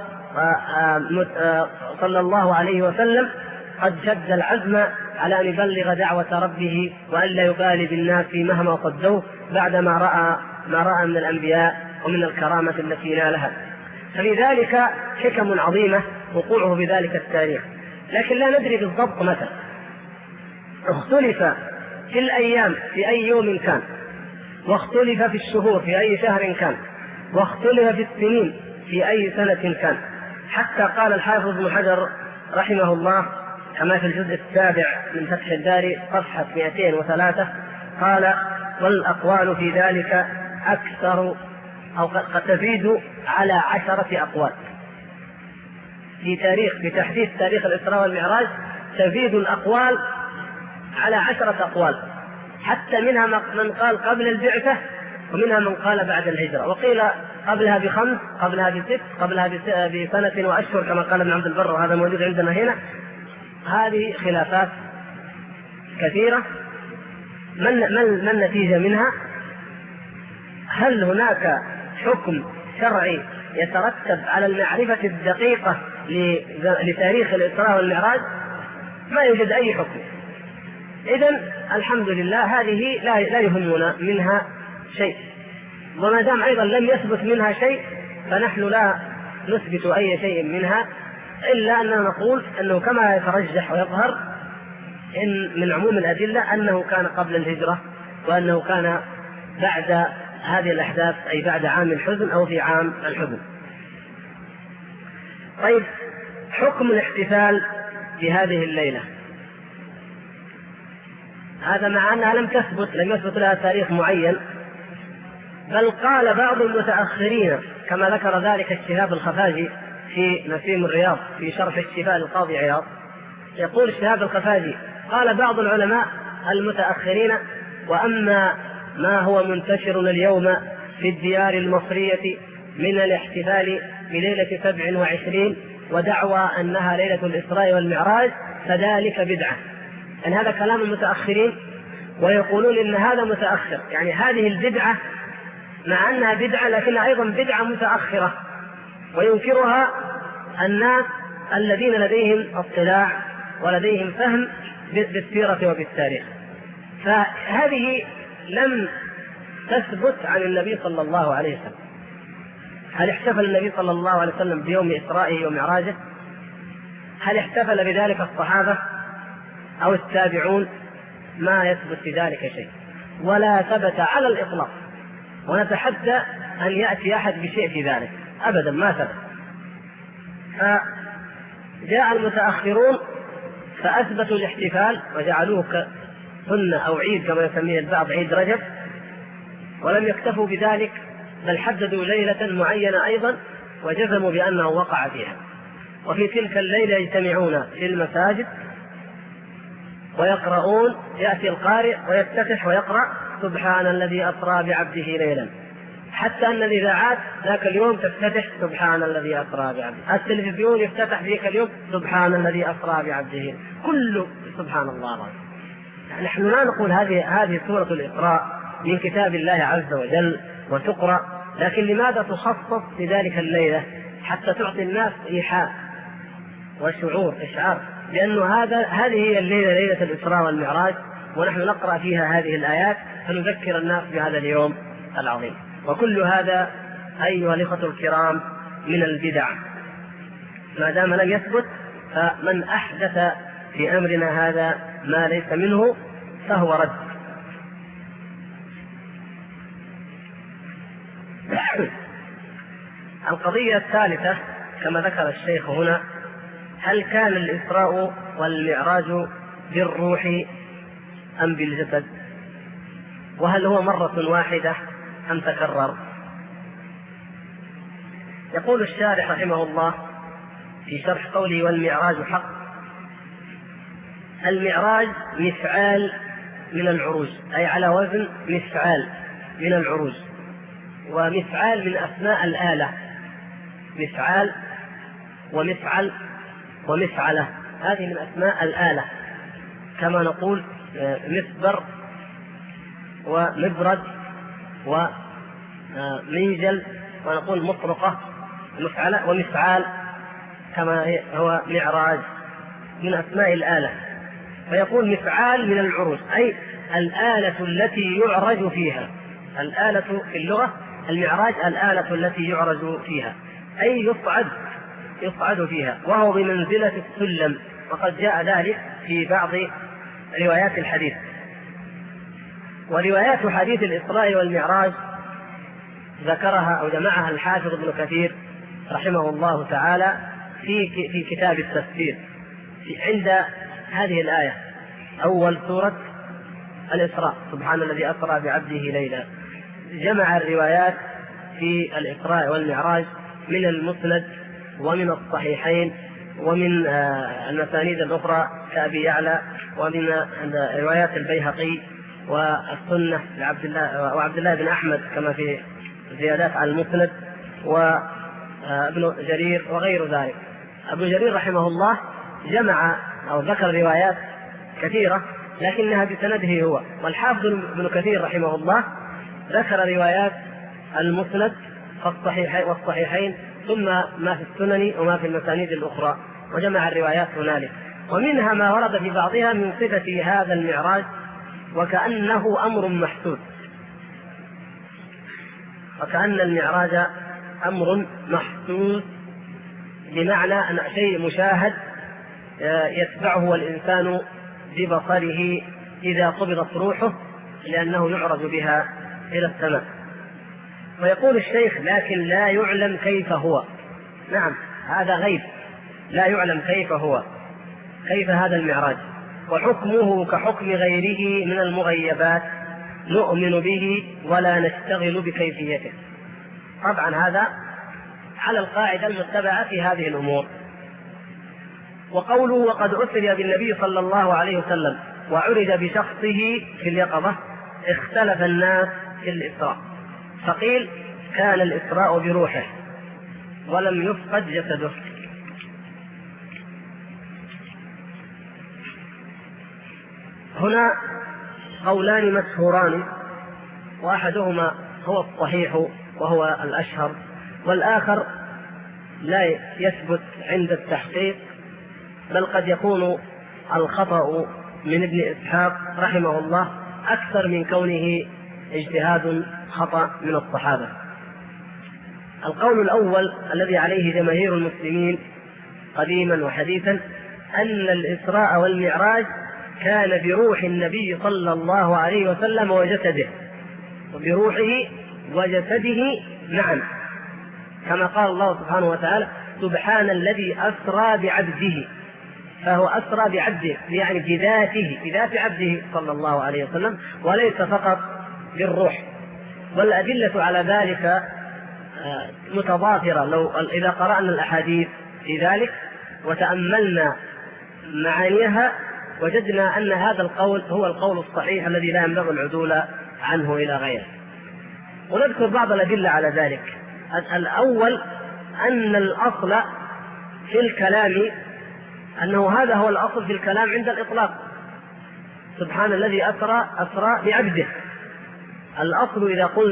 Speaker 1: صلى الله عليه وسلم قد شد العزم على أن يبلغ دعوة ربه وأن لا يبالي بالناس مهما صدوه، بعد ما رأى من الأنبياء ومن الكرامة التي نالها. ففي ذلك حكم عظيمة وقوعه بذلك التاريخ، لكن لا ندري بالضبط متى. اختلف في الأيام في أي يوم كان، واختلف في الشهور في أي شهر كان، واختلف في السنين في أي سنة كان، حتى قال الحافظ ابن حجر رحمه الله كما في الجزء 7 من فتح الباري صفحة 203 قال: والأقوال في ذلك أكثر أو قد تزيد على 10 أقوال. في تحديث تاريخ الإسراء والمعراج تزيد الأقوال على 10 أقوال، حتى منها من قال قبل البعثة، ومنها من قال بعد الهجرة، وقيل قبلها ب5، قبلها ب6، قبلها بسنة وأشهر كما قال ابن عبد البر، وهذا موجود عندنا هنا. هذه خلافات كثيرة. ما النتيجة منها؟ هل هناك حكم شرعي يترتب على المعرفة الدقيقة لتاريخ الإسراء والمعراج؟ ما يوجد أي حكم. إذن الحمد لله هذه لا يهمنا منها شيء، وما دام أيضا لم يثبت منها شيء فنحن لا نثبت أي شيء منها، إلا أننا نقول أنه كما يترجح ويظهر إن من عموم الأدلة أنه كان قبل الهجرة، وأنه كان بعد هذه الأحداث، أي بعد عام الحزن أو في عام الحزن. طيب، حكم الاحتفال في هذه الليلة، هذا مع أنها لم يثبت لها تاريخ معين، بل قال بعض المتأخرين كما ذكر ذلك الشهاب الخفاجي في نسيم الرياض في شرح الشفاء للقاضي عياض. يقول الشهاب الخفاجي: قال بعض العلماء المتأخرين: وأما ما هو منتشر اليوم في الديار المصرية من الاحتفال بليلة 27 ودعوى أنها ليلة الإسراء والمعراج فذلك بدعة. يعني هذا كلام المتأخرين، ويقولون إن هذا متأخر، يعني هذه البدعة مع أنها بدعة لكنها أيضا بدعة متأخرة، وينكرها الناس الذين لديهم اطلاع ولديهم فهم بالسيرة وبالتاريخ. فهذه لم تثبت عن النبي صلى الله عليه وسلم. هل احتفل النبي صلى الله عليه وسلم بيوم إسرائه ومعراجه؟ هل احتفل بذلك الصحابة أو التابعون؟ ما يثبت في ذلك شيء، ولا ثبت على الإطلاق، ونتحدى أن يأتي أحد بشيء في ذلك، أبدا ما ثبت. فجاء المتأخرون فأثبتوا الاحتفال وجعلوه سنة أو عيد كما يسميه البعض، عيد رجب، ولم يكتفوا بذلك بل حددوا ليلة معينة أيضا وجزموا بأنه وقع فيها. وفي تلك الليلة يجتمعون في المساجد ويقرؤون، يأتي القارئ ويفتتح ويقرأ سبحان الذي أسرى بعبده ليلا، حتى أن الإذاعات ذاك اليوم تفتتح سبحان الذي أسرى بعبده، التلفزيون يفتتح ذاك اليوم سبحان الذي أسرى بعبده، كله سبحان الله. نحن لا نقول هذه سورة الإسراء من كتاب الله عز وجل وتقرأ، لكن لماذا تخصص في ذلك الليلة؟ حتى تعطي الناس إيحاء وشعور إشعار لأنه هذه هي الليلة، ليلة الإسراء والمعراج، ونحن نقرأ فيها هذه الآيات فنذكر الناس بهذا اليوم العظيم. وكل هذا أيها الإخوة الكرام من البدع، ما دام لم يثبت، فمن أحدث في أمرنا هذا ما ليس منه فهو رد. القضية الثالثة كما ذكر الشيخ هنا: هل كان الإسراء والمعراج بالروح أم بالجسد؟ وهل هو مرة واحدة أم تكرر؟ يقول الشارح رحمه الله في شرح قوله والمعراج حق: المعراج مفعال من العروج، أي على وزن مفعال من العروج، ومفعال من أسماء الآلة، مفعال ومفعل ومفعلة، هذه من أسماء الآلة، كما نقول مصبر ومبرد ومنجل، ونقول مطرقة مفعلة ومفعال، كما هو معراج من أسماء الآلة. فيقول مفعال من العروج، أي الآلة التي يعرج فيها. الآلة في اللغة المعراج الآلة التي يعرج فيها، أي يصعد فيها، وهو بمنزلة السلم، وقد جاء ذلك في بعض روايات الحديث. وروايات حديث الإسراء والمعراج ذكرها أو جمعها الحافظ ابن كثير رحمه الله تعالى في كتاب التفسير عند هذه الآية، أول سورة الإسراء، سبحان الذي أسرى بعبده ليلا. جمع الروايات في الإسراء والمعراج من المسند ومن الصحيحين ومن المسانيد الأخرى كأبي يعلى، ومن روايات البيهقي والسنة وعبد الله بن أحمد كما في زيادات على المسند، وابن جرير وغير ذلك. ابن جرير رحمه الله جمع أو ذكر روايات كثيرة لكنها بسنده هو، والحافظ ابن كثير رحمه الله ذكر روايات المسند والصحيحين ثم ما في السنن وما في المسانيد الأخرى، وجمع الروايات هنالك. ومنها ما ورد في بعضها من صفة هذا المعراج وكأنه أمر محسوس، وكأن المعراج أمر محسوس بمعنى أن شيء مشاهد يتبعه الإنسان ببصره إذا قبضت روحه، لأنه يعرض بها إلى السماء. ويقول الشيخ: لكن لا يعلم كيف هو. نعم، هذا غيب، لا يعلم كيف هو، كيف هذا المعراج، وحكمه كحكم غيره من المغيبات، نؤمن به ولا نشتغل بكيفيته. طبعا هذا على القاعدة المتبعة في هذه الأمور. وقوله: وقد أسري بالنبي صلى الله عليه وسلم وعرج بشخصه في اليقظة، اختلف الناس في الإسراء، فقيل: كان الإسراء بروحه ولم يفقد جسده. هنا قولان مشهوران، وأحدهما هو الصحيح وهو الأشهر، والآخر لا يثبت عند التحقيق، بل قد يكون الخطأ من ابن إسحاق رحمه الله أكثر من كونه اجتهاد خطأ من الصحابة. القول الأول الذي عليه جماهير المسلمين قديما وحديثا أن الإسراء والمعراج كان بروح النبي صلى الله عليه وسلم وجسده، وبروحه وجسده معا، كما قال الله سبحانه وتعالى: سبحان الذي أسرى بعبده. فهو أسرى بعبده يعني بذاته، بذات عبده صلى الله عليه وسلم، وليس فقط بالروح. والأدلة على ذلك متضافرة. إذا قرأنا الأحاديث في ذلك وتأملنا معانيها وجدنا أن هذا القول هو القول الصحيح الذي لا ينبغي العدول عنه إلى غيره. ونذكر بعض الأدلة على ذلك. الأول أن الأصل في الكلام أنه هذا هو الأصل في الكلام عند الإطلاق: سبحان الذي أسرى بعبده. الأصل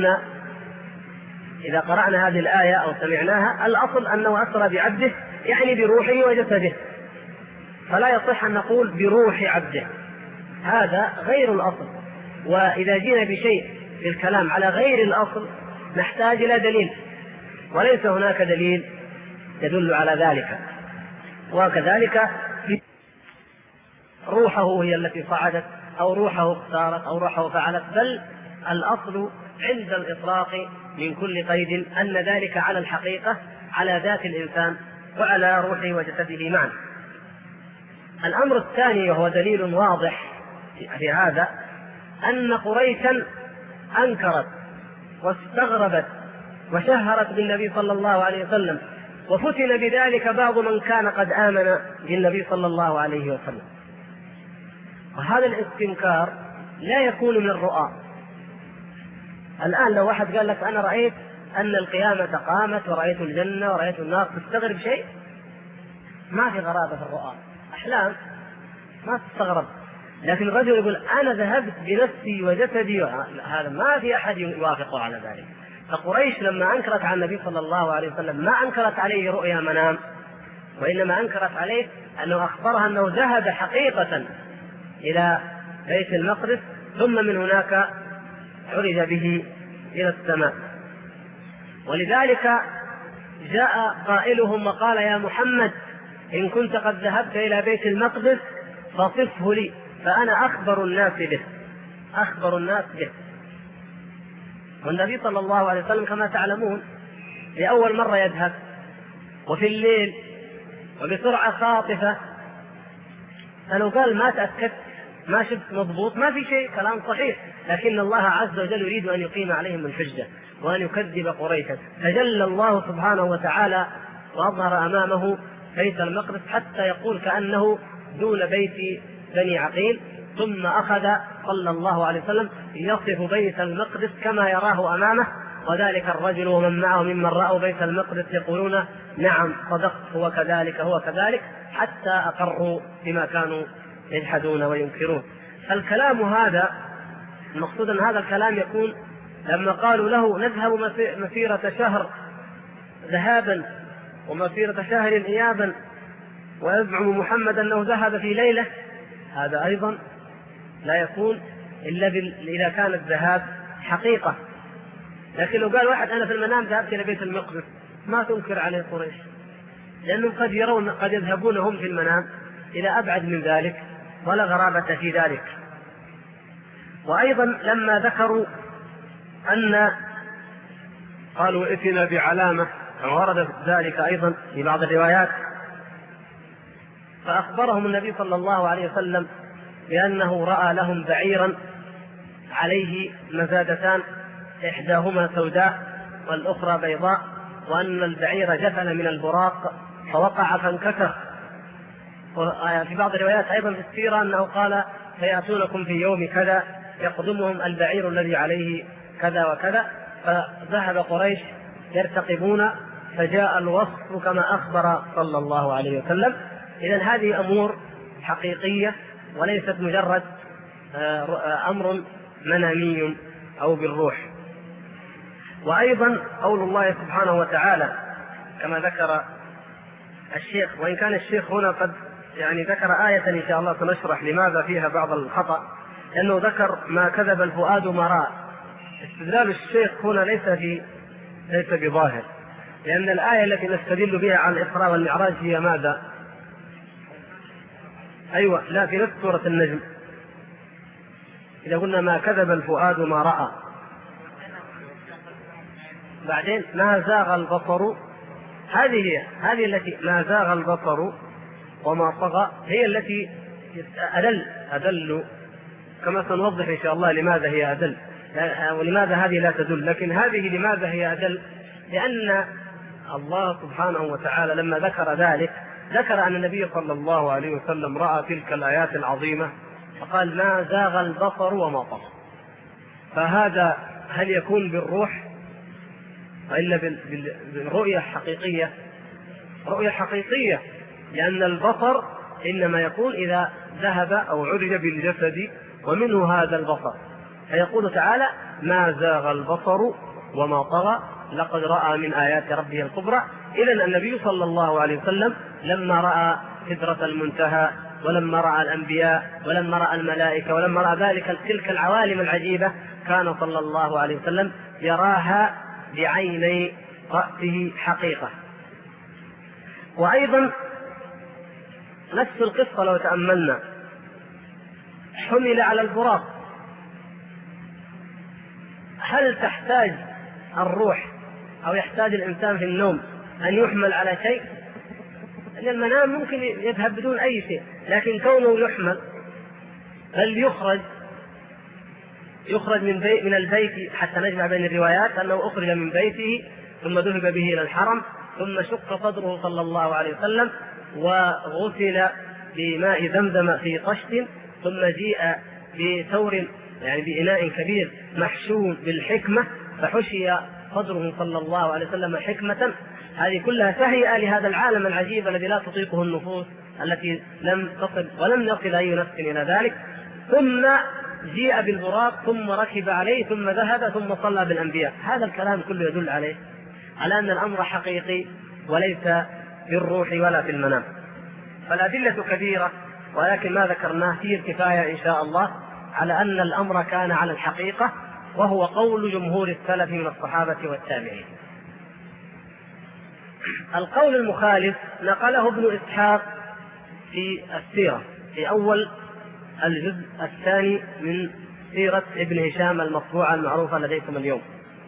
Speaker 1: إذا قرأنا هذه الآية أو سمعناها، الأصل أنه أسرى بعبده يعني بروحه وجسده، فلا يصح أن نقول بروح عبده، هذا غير الأصل. وإذا جينا بشيء في الكلام على غير الأصل نحتاج إلى دليل، وليس هناك دليل يدل على ذلك. وكذلك روحه هي التي صعدت، أو روحه اختارت، أو روحه فعلت، بل الأصل عند الإطلاق من كل قيد أن ذلك على الحقيقة، على ذات الإنسان وعلى روحه وجسده معا. الأمر الثاني وهو دليل واضح في هذا أن قريشا أنكرت واستغربت وشهرت بالنبي صلى الله عليه وسلم، وفتن بذلك بعض من كان قد آمن بالنبي صلى الله عليه وسلم. وهذا الاستنكار لا يكون من الرؤى. الآن لو واحد قال لك: أنا رأيت أن القيامة قامت ورأيت الجنة ورأيت النار، تستغرب شيء؟ ما في غرابة في الرؤى، أحلام، ما تستغرب. لكن الرجل يقول: أنا ذهبت بنفسي وجسدي، هذا ما في أحد يوافقه على ذلك. فقريش لما أنكرت على النبي صلى الله عليه وسلم ما أنكرت عليه رؤيا منام، وإنما أنكرت عليه أنه أخبرها أنه ذهب حقيقة إلى بيت المقدس، ثم من هناك عرج به إلى السماء. ولذلك جاء قائلهم وقال: يا محمد، إن كنت قد ذهبت إلى بيت المقدس فصفه لي، فأنا أخبر الناس به، أخبر الناس به. والنبي صلى الله عليه وسلم كما تعلمون لأول مرة يذهب، وفي الليل وبسرعة خاطفة، فلو قال ما تأكدت ما شفت مضبوط ما في شيء، كلام صحيح، لكن الله عز وجل يريد أن يقيم عليهم الحجة وأن يكذب قريشا، فجل الله سبحانه وتعالى وأظهر أمامه بيت المقدس حتى يقول كأنه دون بيت بني عقيل. ثم أخذ صلى الله عليه وسلم يصف بيت المقدس كما يراه أمامه، وذلك الرجل ومن معه ممن رأوا بيت المقدس يقولون: نعم صدقت، هو كذلك هو كذلك، حتى أقروا بما كانوا يجحدون وينكرون. فالكلام هذا المقصود أن هذا الكلام يكون لما قالوا له: نذهب مسيرة شهر ذهابا ومسيرة شهر إيابا، ويزعم محمد أنه ذهب في ليلة، هذا أيضا لا يكون إلا إذا كان الذهاب حقيقة. لكن لو قال واحد: أنا في المنام ذهبت إلى بيت المقدس، ما تنكر عليه قريش، لأنهم قد يرون، قد يذهبون هم في المنام إلى أبعد من ذلك، ولا غرابة في ذلك. وأيضا لما ذكروا أن قالوا ائتنا بعلامة، ورد ذلك أيضا في بعض الروايات، فأخبرهم النبي صلى الله عليه وسلم بأنه رأى لهم بعيرا عليه مزادتان، إحداهما سوداء والأخرى بيضاء، وأن البعير جفل من البراق فوقع فانكسر. في بعض الروايات أيضا في السيرة أنه قال سيأتونكم في يوم كذا يقدمهم البعير الذي عليه كذا وكذا، فذهب قريش يرتقبون، فجاء الوصف كما أخبر صلى الله عليه وسلم. إذن هذه أمور حقيقية وليست مجرد أمر منامي أو بالروح. وأيضا قول الله سبحانه وتعالى كما ذكر الشيخ، وإن كان الشيخ هنا قد ذكر آية إن شاء الله سنشرح لماذا فيها بعض الخطأ، لأنه ذكر ما كذب الفؤاد ما رأى. استدلال الشيخ هنا ليس بظاهر، لأن الآية التي نستدل بها على الإسراء والمعراج هي ماذا؟ أيوة، لا، في نفس سورة النجم إذا قلنا ما كذب الفؤاد ما رأى، بعدين ما زاغ البصر، هذه التي ما زاغ البصر وما طغى هي التي أدل كما سنوضح إن شاء الله لماذا هي أدل ولماذا هذه لا تدل. لكن هذه لماذا هي أدل؟ لأن الله سبحانه وتعالى لما ذكر ذلك ذكر أن النبي صلى الله عليه وسلم رأى تلك الآيات العظيمة فقال ما زاغ البصر وما طغى. فهذا هل يكون بالروح وإلا بالرؤية الحقيقية؟ رؤية حقيقية، لأن البصر إنما يكون إذا ذهب أو عرج بالجسد ومنه هذا البصر. فيقول تعالى ما زاغ البصر وما طغى لقد رأى من آيات ربه الكبرى. إذن النبي صلى الله عليه وسلم لما رأى سدرة المنتهى ولما رأى الأنبياء ولما رأى الملائكة ولما رأى تلك العوالم العجيبة كان صلى الله عليه وسلم يراها بعيني رأسه حقيقة. وأيضا نفس القصة لو تأملنا حمل على البراق، هل تحتاج الروح أو يحتاج الإنسان في النوم أن يحمل على شيء؟ لأن المنام ممكن يذهب بدون أي شيء، لكن كونه يحمل بل يخرج من البيت، حتى نجمع بين الروايات أنه أخرج من بيته ثم ذهب به إلى الحرم ثم شق صدره صلى الله عليه وسلم وغسل بماء زمزم في طشت ثم جيء بثور بإناء كبير محشو بالحكمة فحشي صدره صلى الله عليه وسلم حكمة. هذه كلها تهيئة لهذا العالم العجيب الذي لا تطيقه النفوس التي لم تصل ولم يصل أي نفس إلى ذلك. ثم جيء بالبراق ثم ركب عليه ثم ذهب ثم صلى بالأنبياء. هذا الكلام كله يدل على أن الأمر حقيقي وليس بالروح ولا في المنام. فالأدلة كثيرة، ولكن ما ذكرناه فيه الكفاية إن شاء الله على أن الأمر كان على الحقيقة، وهو قول جمهور السلف من الصحابة والتابعين. القول المخالف نقله ابن إسحاق في السيرة في أول الجزء الثاني من سيرة ابن هشام المطبوعة المعروفة لديكم اليوم.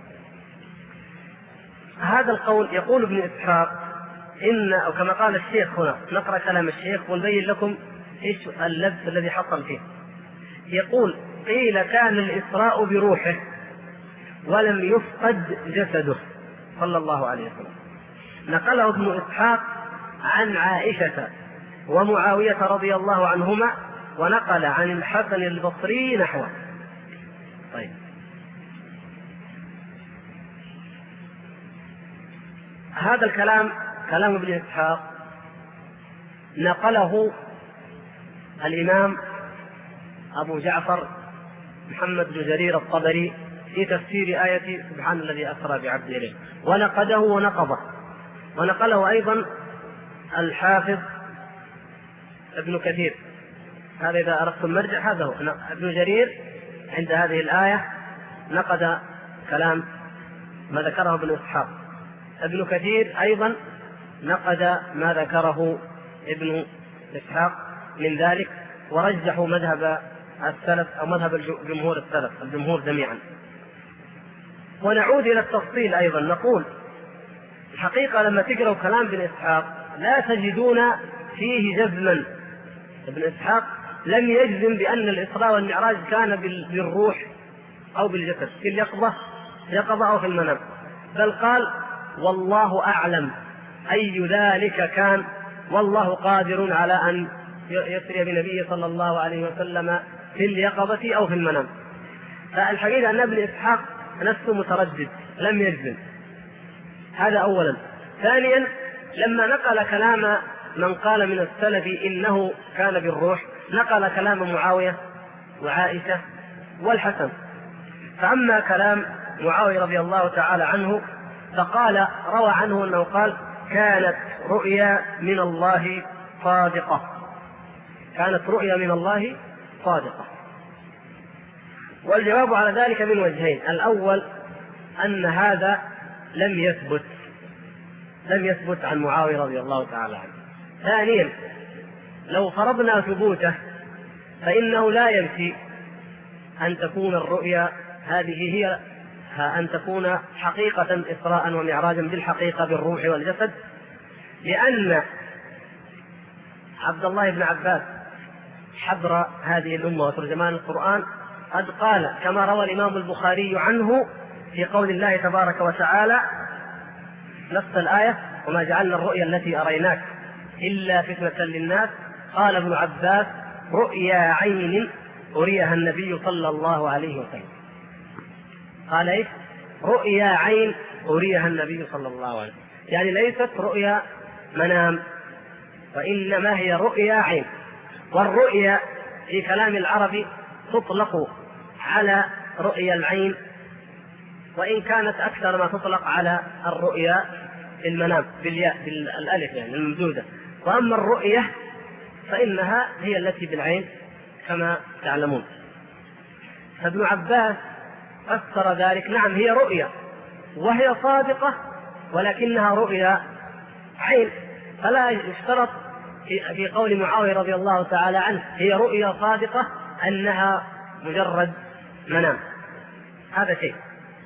Speaker 1: هذا القول يقول ابن إسحاق أو كما قال الشيخ هنا، نقرأ كلام الشيخ ونبين لكم إيش اللبس الذي حصل فيه. يقول قيل كان الإسراء بروحه ولم يفقد جسده صلى الله عليه وسلم. نقله ابن إسحاق عن عائشة ومعاوية رضي الله عنهما، ونقل عن الحسن البصري نحوه. طيب، هذا الكلام كلام ابن إسحاق نقله الإمام أبو جعفر محمد بن جرير الطبري في تفسير آية سبحان الذي أسرى بعبده إليه، ونقده ونقضه، ونقله أيضا الحافظ ابن كثير. هذا إذا أردتم مرجع هذا هو ابن جرير عند هذه الآية نقد كلام ما ذكره ابن إسحاق. ابن كثير أيضا نقد ما ذكره ابن إسحاق من ذلك، ورجحوا مذهب السلف أو مذهب جمهور السلف الجمهور جميعا. ونعود إلى التفصيل أيضا، نقول الحقيقة لما تقرأوا كلام ابن إسحاق لا تجدون فيه جزما. ابن إسحاق لم يجزم بأن الإسراء والمعراج كان بالروح أو بالجسد، في اليقظة أو في المنام، بل قال والله أعلم أي ذلك كان، والله قادر على أن يسري بنبيه صلى الله عليه وسلم في اليقظة أو في المنام. فالحقيقة أن ابن إسحاق نفسه متردد لم يجزم، هذا أولا. ثانيا لما نقل كلام من قال من السلف إنه كان بالروح نقل كلام معاوية وعائشة والحسن. فأما كلام معاوية رضي الله تعالى عنه فقال روى عنه أنه قال كانت رؤيا من الله صادقة، كانت رؤيا من الله صادقة. والجواب على ذلك من وجهين: الأول أن هذا لم يثبت عن معاوية رضي الله تعالى عنه. ثانيا لو فرضنا ثبوته فإنه لا يمشي أن تكون الرؤيا هذه هي أن تكون حقيقة إسراء ومعراجا بالحقيقة بالروح والجسد، لأن عبد الله بن عباس حبر هذه الأمة وترجمان القرآن قد قال كما روى الإمام البخاري عنه في قول الله تبارك وتعالى نفس الآية: وما جعلنا الرؤيا التي أريناك إلا فتنة للناس، قال ابن عباس: رؤيا عين أريها النبي صلى الله عليه وسلم. قال إيش؟ رؤيا عين أريها النبي صلى الله عليه وسلم، يعني ليست رؤيا منام، وإنما هي رؤيا عين. والرؤيا في كلام العرب تطلق على رؤيا العين، وإن كانت أكثر ما تطلق على الرؤيا المنام بالياء بالألف يعني الممدودة. وأما الرؤية فإنها هي التي بالعين كما تعلمون. فابن عباس فسر ذلك: نعم هي رؤيا وهي صادقة، ولكنها رؤيا عين، فلا يشترط في قول معاوية رضي الله تعالى عنه هي رؤيا صادقة أنها مجرد منام. هذا شيء.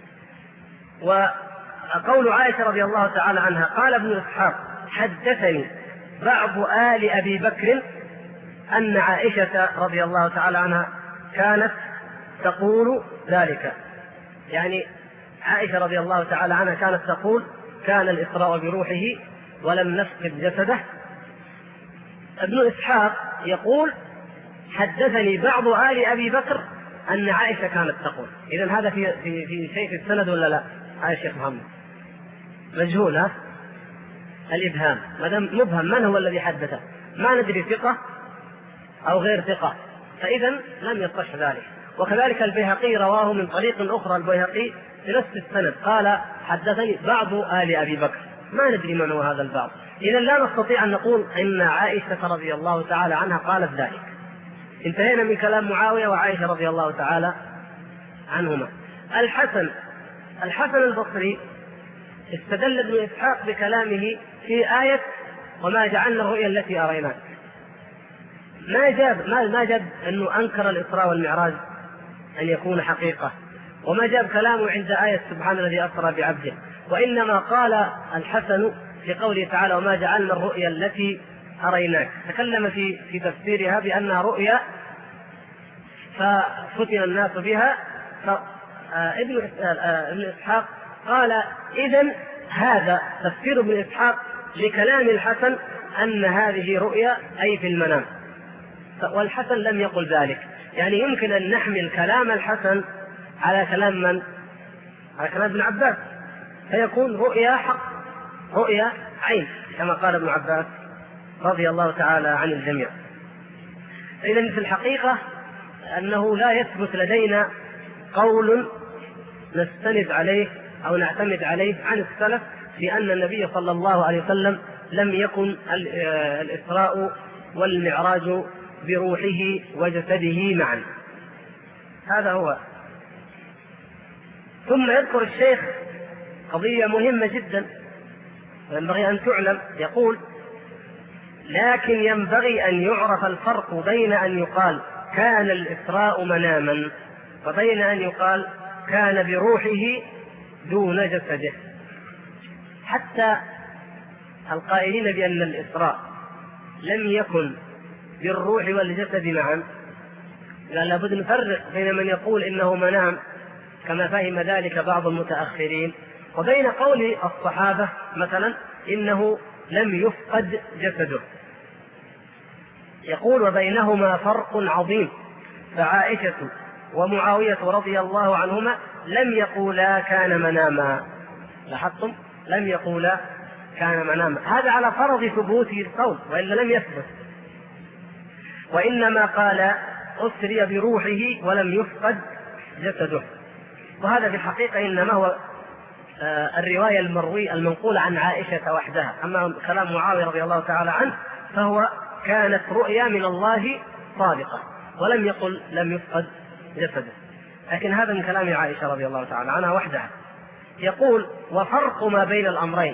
Speaker 1: وقول عائشة رضي الله تعالى عنها قال ابن إسحاق: حدثني بعض آل أبي بكر أن عائشة رضي الله تعالى عنها كانت تقول ذلك، يعني عائشة رضي الله تعالى عنها كانت تقول كان الإسراء بروحه ولم نفقد جسده. ابن إسحاق يقول حدثني بعض آل أبي بكر أن عائشة كانت تقول. إذن هذا في شيء في السند ولا لا؟ هذا الشيخ محمد مجهول، ها؟ الإبهام مدام مبهم من هو الذي حدثه، ما ندري ثقة أو غير ثقة، فإذا لم يصح ذلك. وكذلك البيهقي رواه من طريق أخرى، البيهقي في نفس السند قال حدثني بعض آل أبي بكر، ما ندري من هو هذا البعض. إذا لا نستطيع أن نقول إن عائشة رضي الله تعالى عنها قالت ذلك. انتهينا من كلام معاوية وعائشة رضي الله تعالى عنهما. الحسن البصري استدل ابن إسحاق بكلامه في آية وما جعلنا الرؤيا التي أريناك، ما جاب أنه أنكر الإسراء والمعراج أن يكون حقيقة، وما جاب كلامه عند آية سبحان الذي أسرى بعبده، وإنما قال الحسن في قوله تعالى وما جعلنا الرؤيا التي أريناك، تكلم في تفسيرها بأنها رؤيا ففتن الناس بها. ابن إسحاق قال إذن هذا تفسير ابن إسحاق لكلام الحسن أن هذه رؤيا أي في المنام، والحسن لم يقل ذلك. يعني يمكن أن نحمل كلام الحسن على كلام من؟ على كلام ابن عباس، فيكون رؤيا حق، رؤيا عين كما قال ابن عباس رضي الله تعالى عن الجميع. إذن في الحقيقة أنه لا يثبت لدينا قول نستند عليه أو نعتمد عليه عن السلف بأن النبي صلى الله عليه وسلم لم يكن الإسراء والمعراج بروحه وجسده معا. هذا هو. ثم يذكر الشيخ قضية مهمة جدا، وينبغي أن تعلم. يقول: لكن ينبغي أن يعرف الفرق بين أن يقال كان الإسراء مناما وبين أن يقال كان بروحه دون جسده. حتى القائلين بأن الإسراء لم يكن بالروح والجسد معا، قال لابد نفرق بين من يقول إنه منام كما فهم ذلك بعض المتأخرين، وبين قول الصحابة مثلا إنه لم يفقد جسده. يقول: وبينهما فرق عظيم، فعائشة ومعاوية رضي الله عنهما لم يقولا كان مناما. لاحظتم؟ لم يقولا كان مناما، هذا على فرض ثبوت القول، وإلا لم يثبت. وإنما قال أسري بروحه ولم يفقد جسده. وهذا في الحقيقة إنما هو الرواية المنقولة عن عائشة وحدها. أما كلام معاوية رضي الله تعالى عنه فهو كانت رؤيا من الله صادقة، ولم يقل لم يفقد جسده، لكن هذا من كلام عائشة رضي الله تعالى عنها وحدها. يقول: وفرق ما بين الأمرين.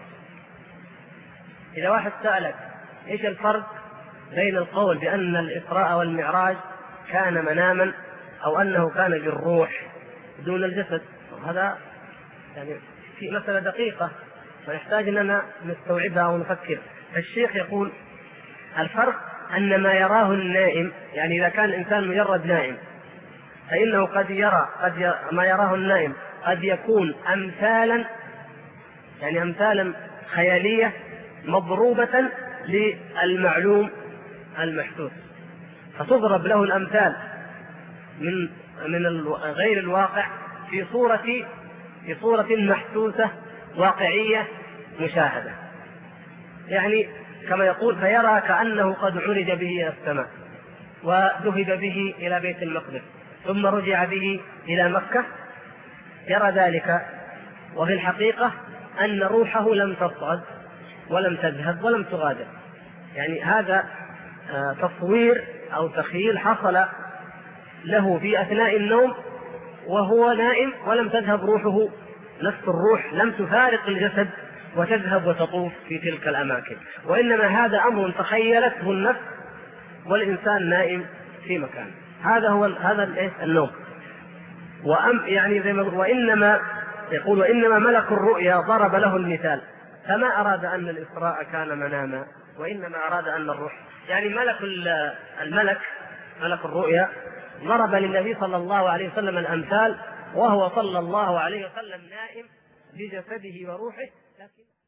Speaker 1: إذا واحد سألك إيش الفرق بين القول بأن الإسراء والمعراج كان مناما أو أنه كان بالروح دون الجسد، هذا يعني في مسألة دقيقة ونحتاج أننا نستوعبها ونفكر. الشيخ يقول: الفرق أن ما يراه النائم، يعني إذا كان الإنسان مجرد نائم فإنه قد يرى ما يراه النائم قد يكون أمثالا، يعني أمثالا خيالية مضروبة للمعلوم المحسوس، فتضرب له الأمثال من غير الواقع في صورة محسوسة واقعية مشاهدة. يعني كما يقول: فيرى كأنه قد عرج به إلى السماء وذهب به إلى بيت المقدس ثم رجع به إلى مكة، يرى ذلك، وفي الحقيقة أن روحه لم تصعد ولم تذهب ولم تغادر. يعني هذا تصوير أو تخيل حصل له في أثناء النوم وهو نائم، ولم تذهب روحه، نفس الروح لم تفارق الجسد وتذهب وتطوف في تلك الأماكن، وإنما هذا أمر تخيلته النفس والإنسان نائم في مكانه. هذا النوم. يعني زي ما وإنما يقول: وإنما ملك الرؤيا ضرب له المثال، فما أراد أن الإسراء كان مناما، وإنما أراد أن الروح، يعني ملك الرؤيا ضرب للنبي صلى الله عليه وسلم الأمثال وهو صلى الله عليه وسلم نائم بجسده وروحه، لكن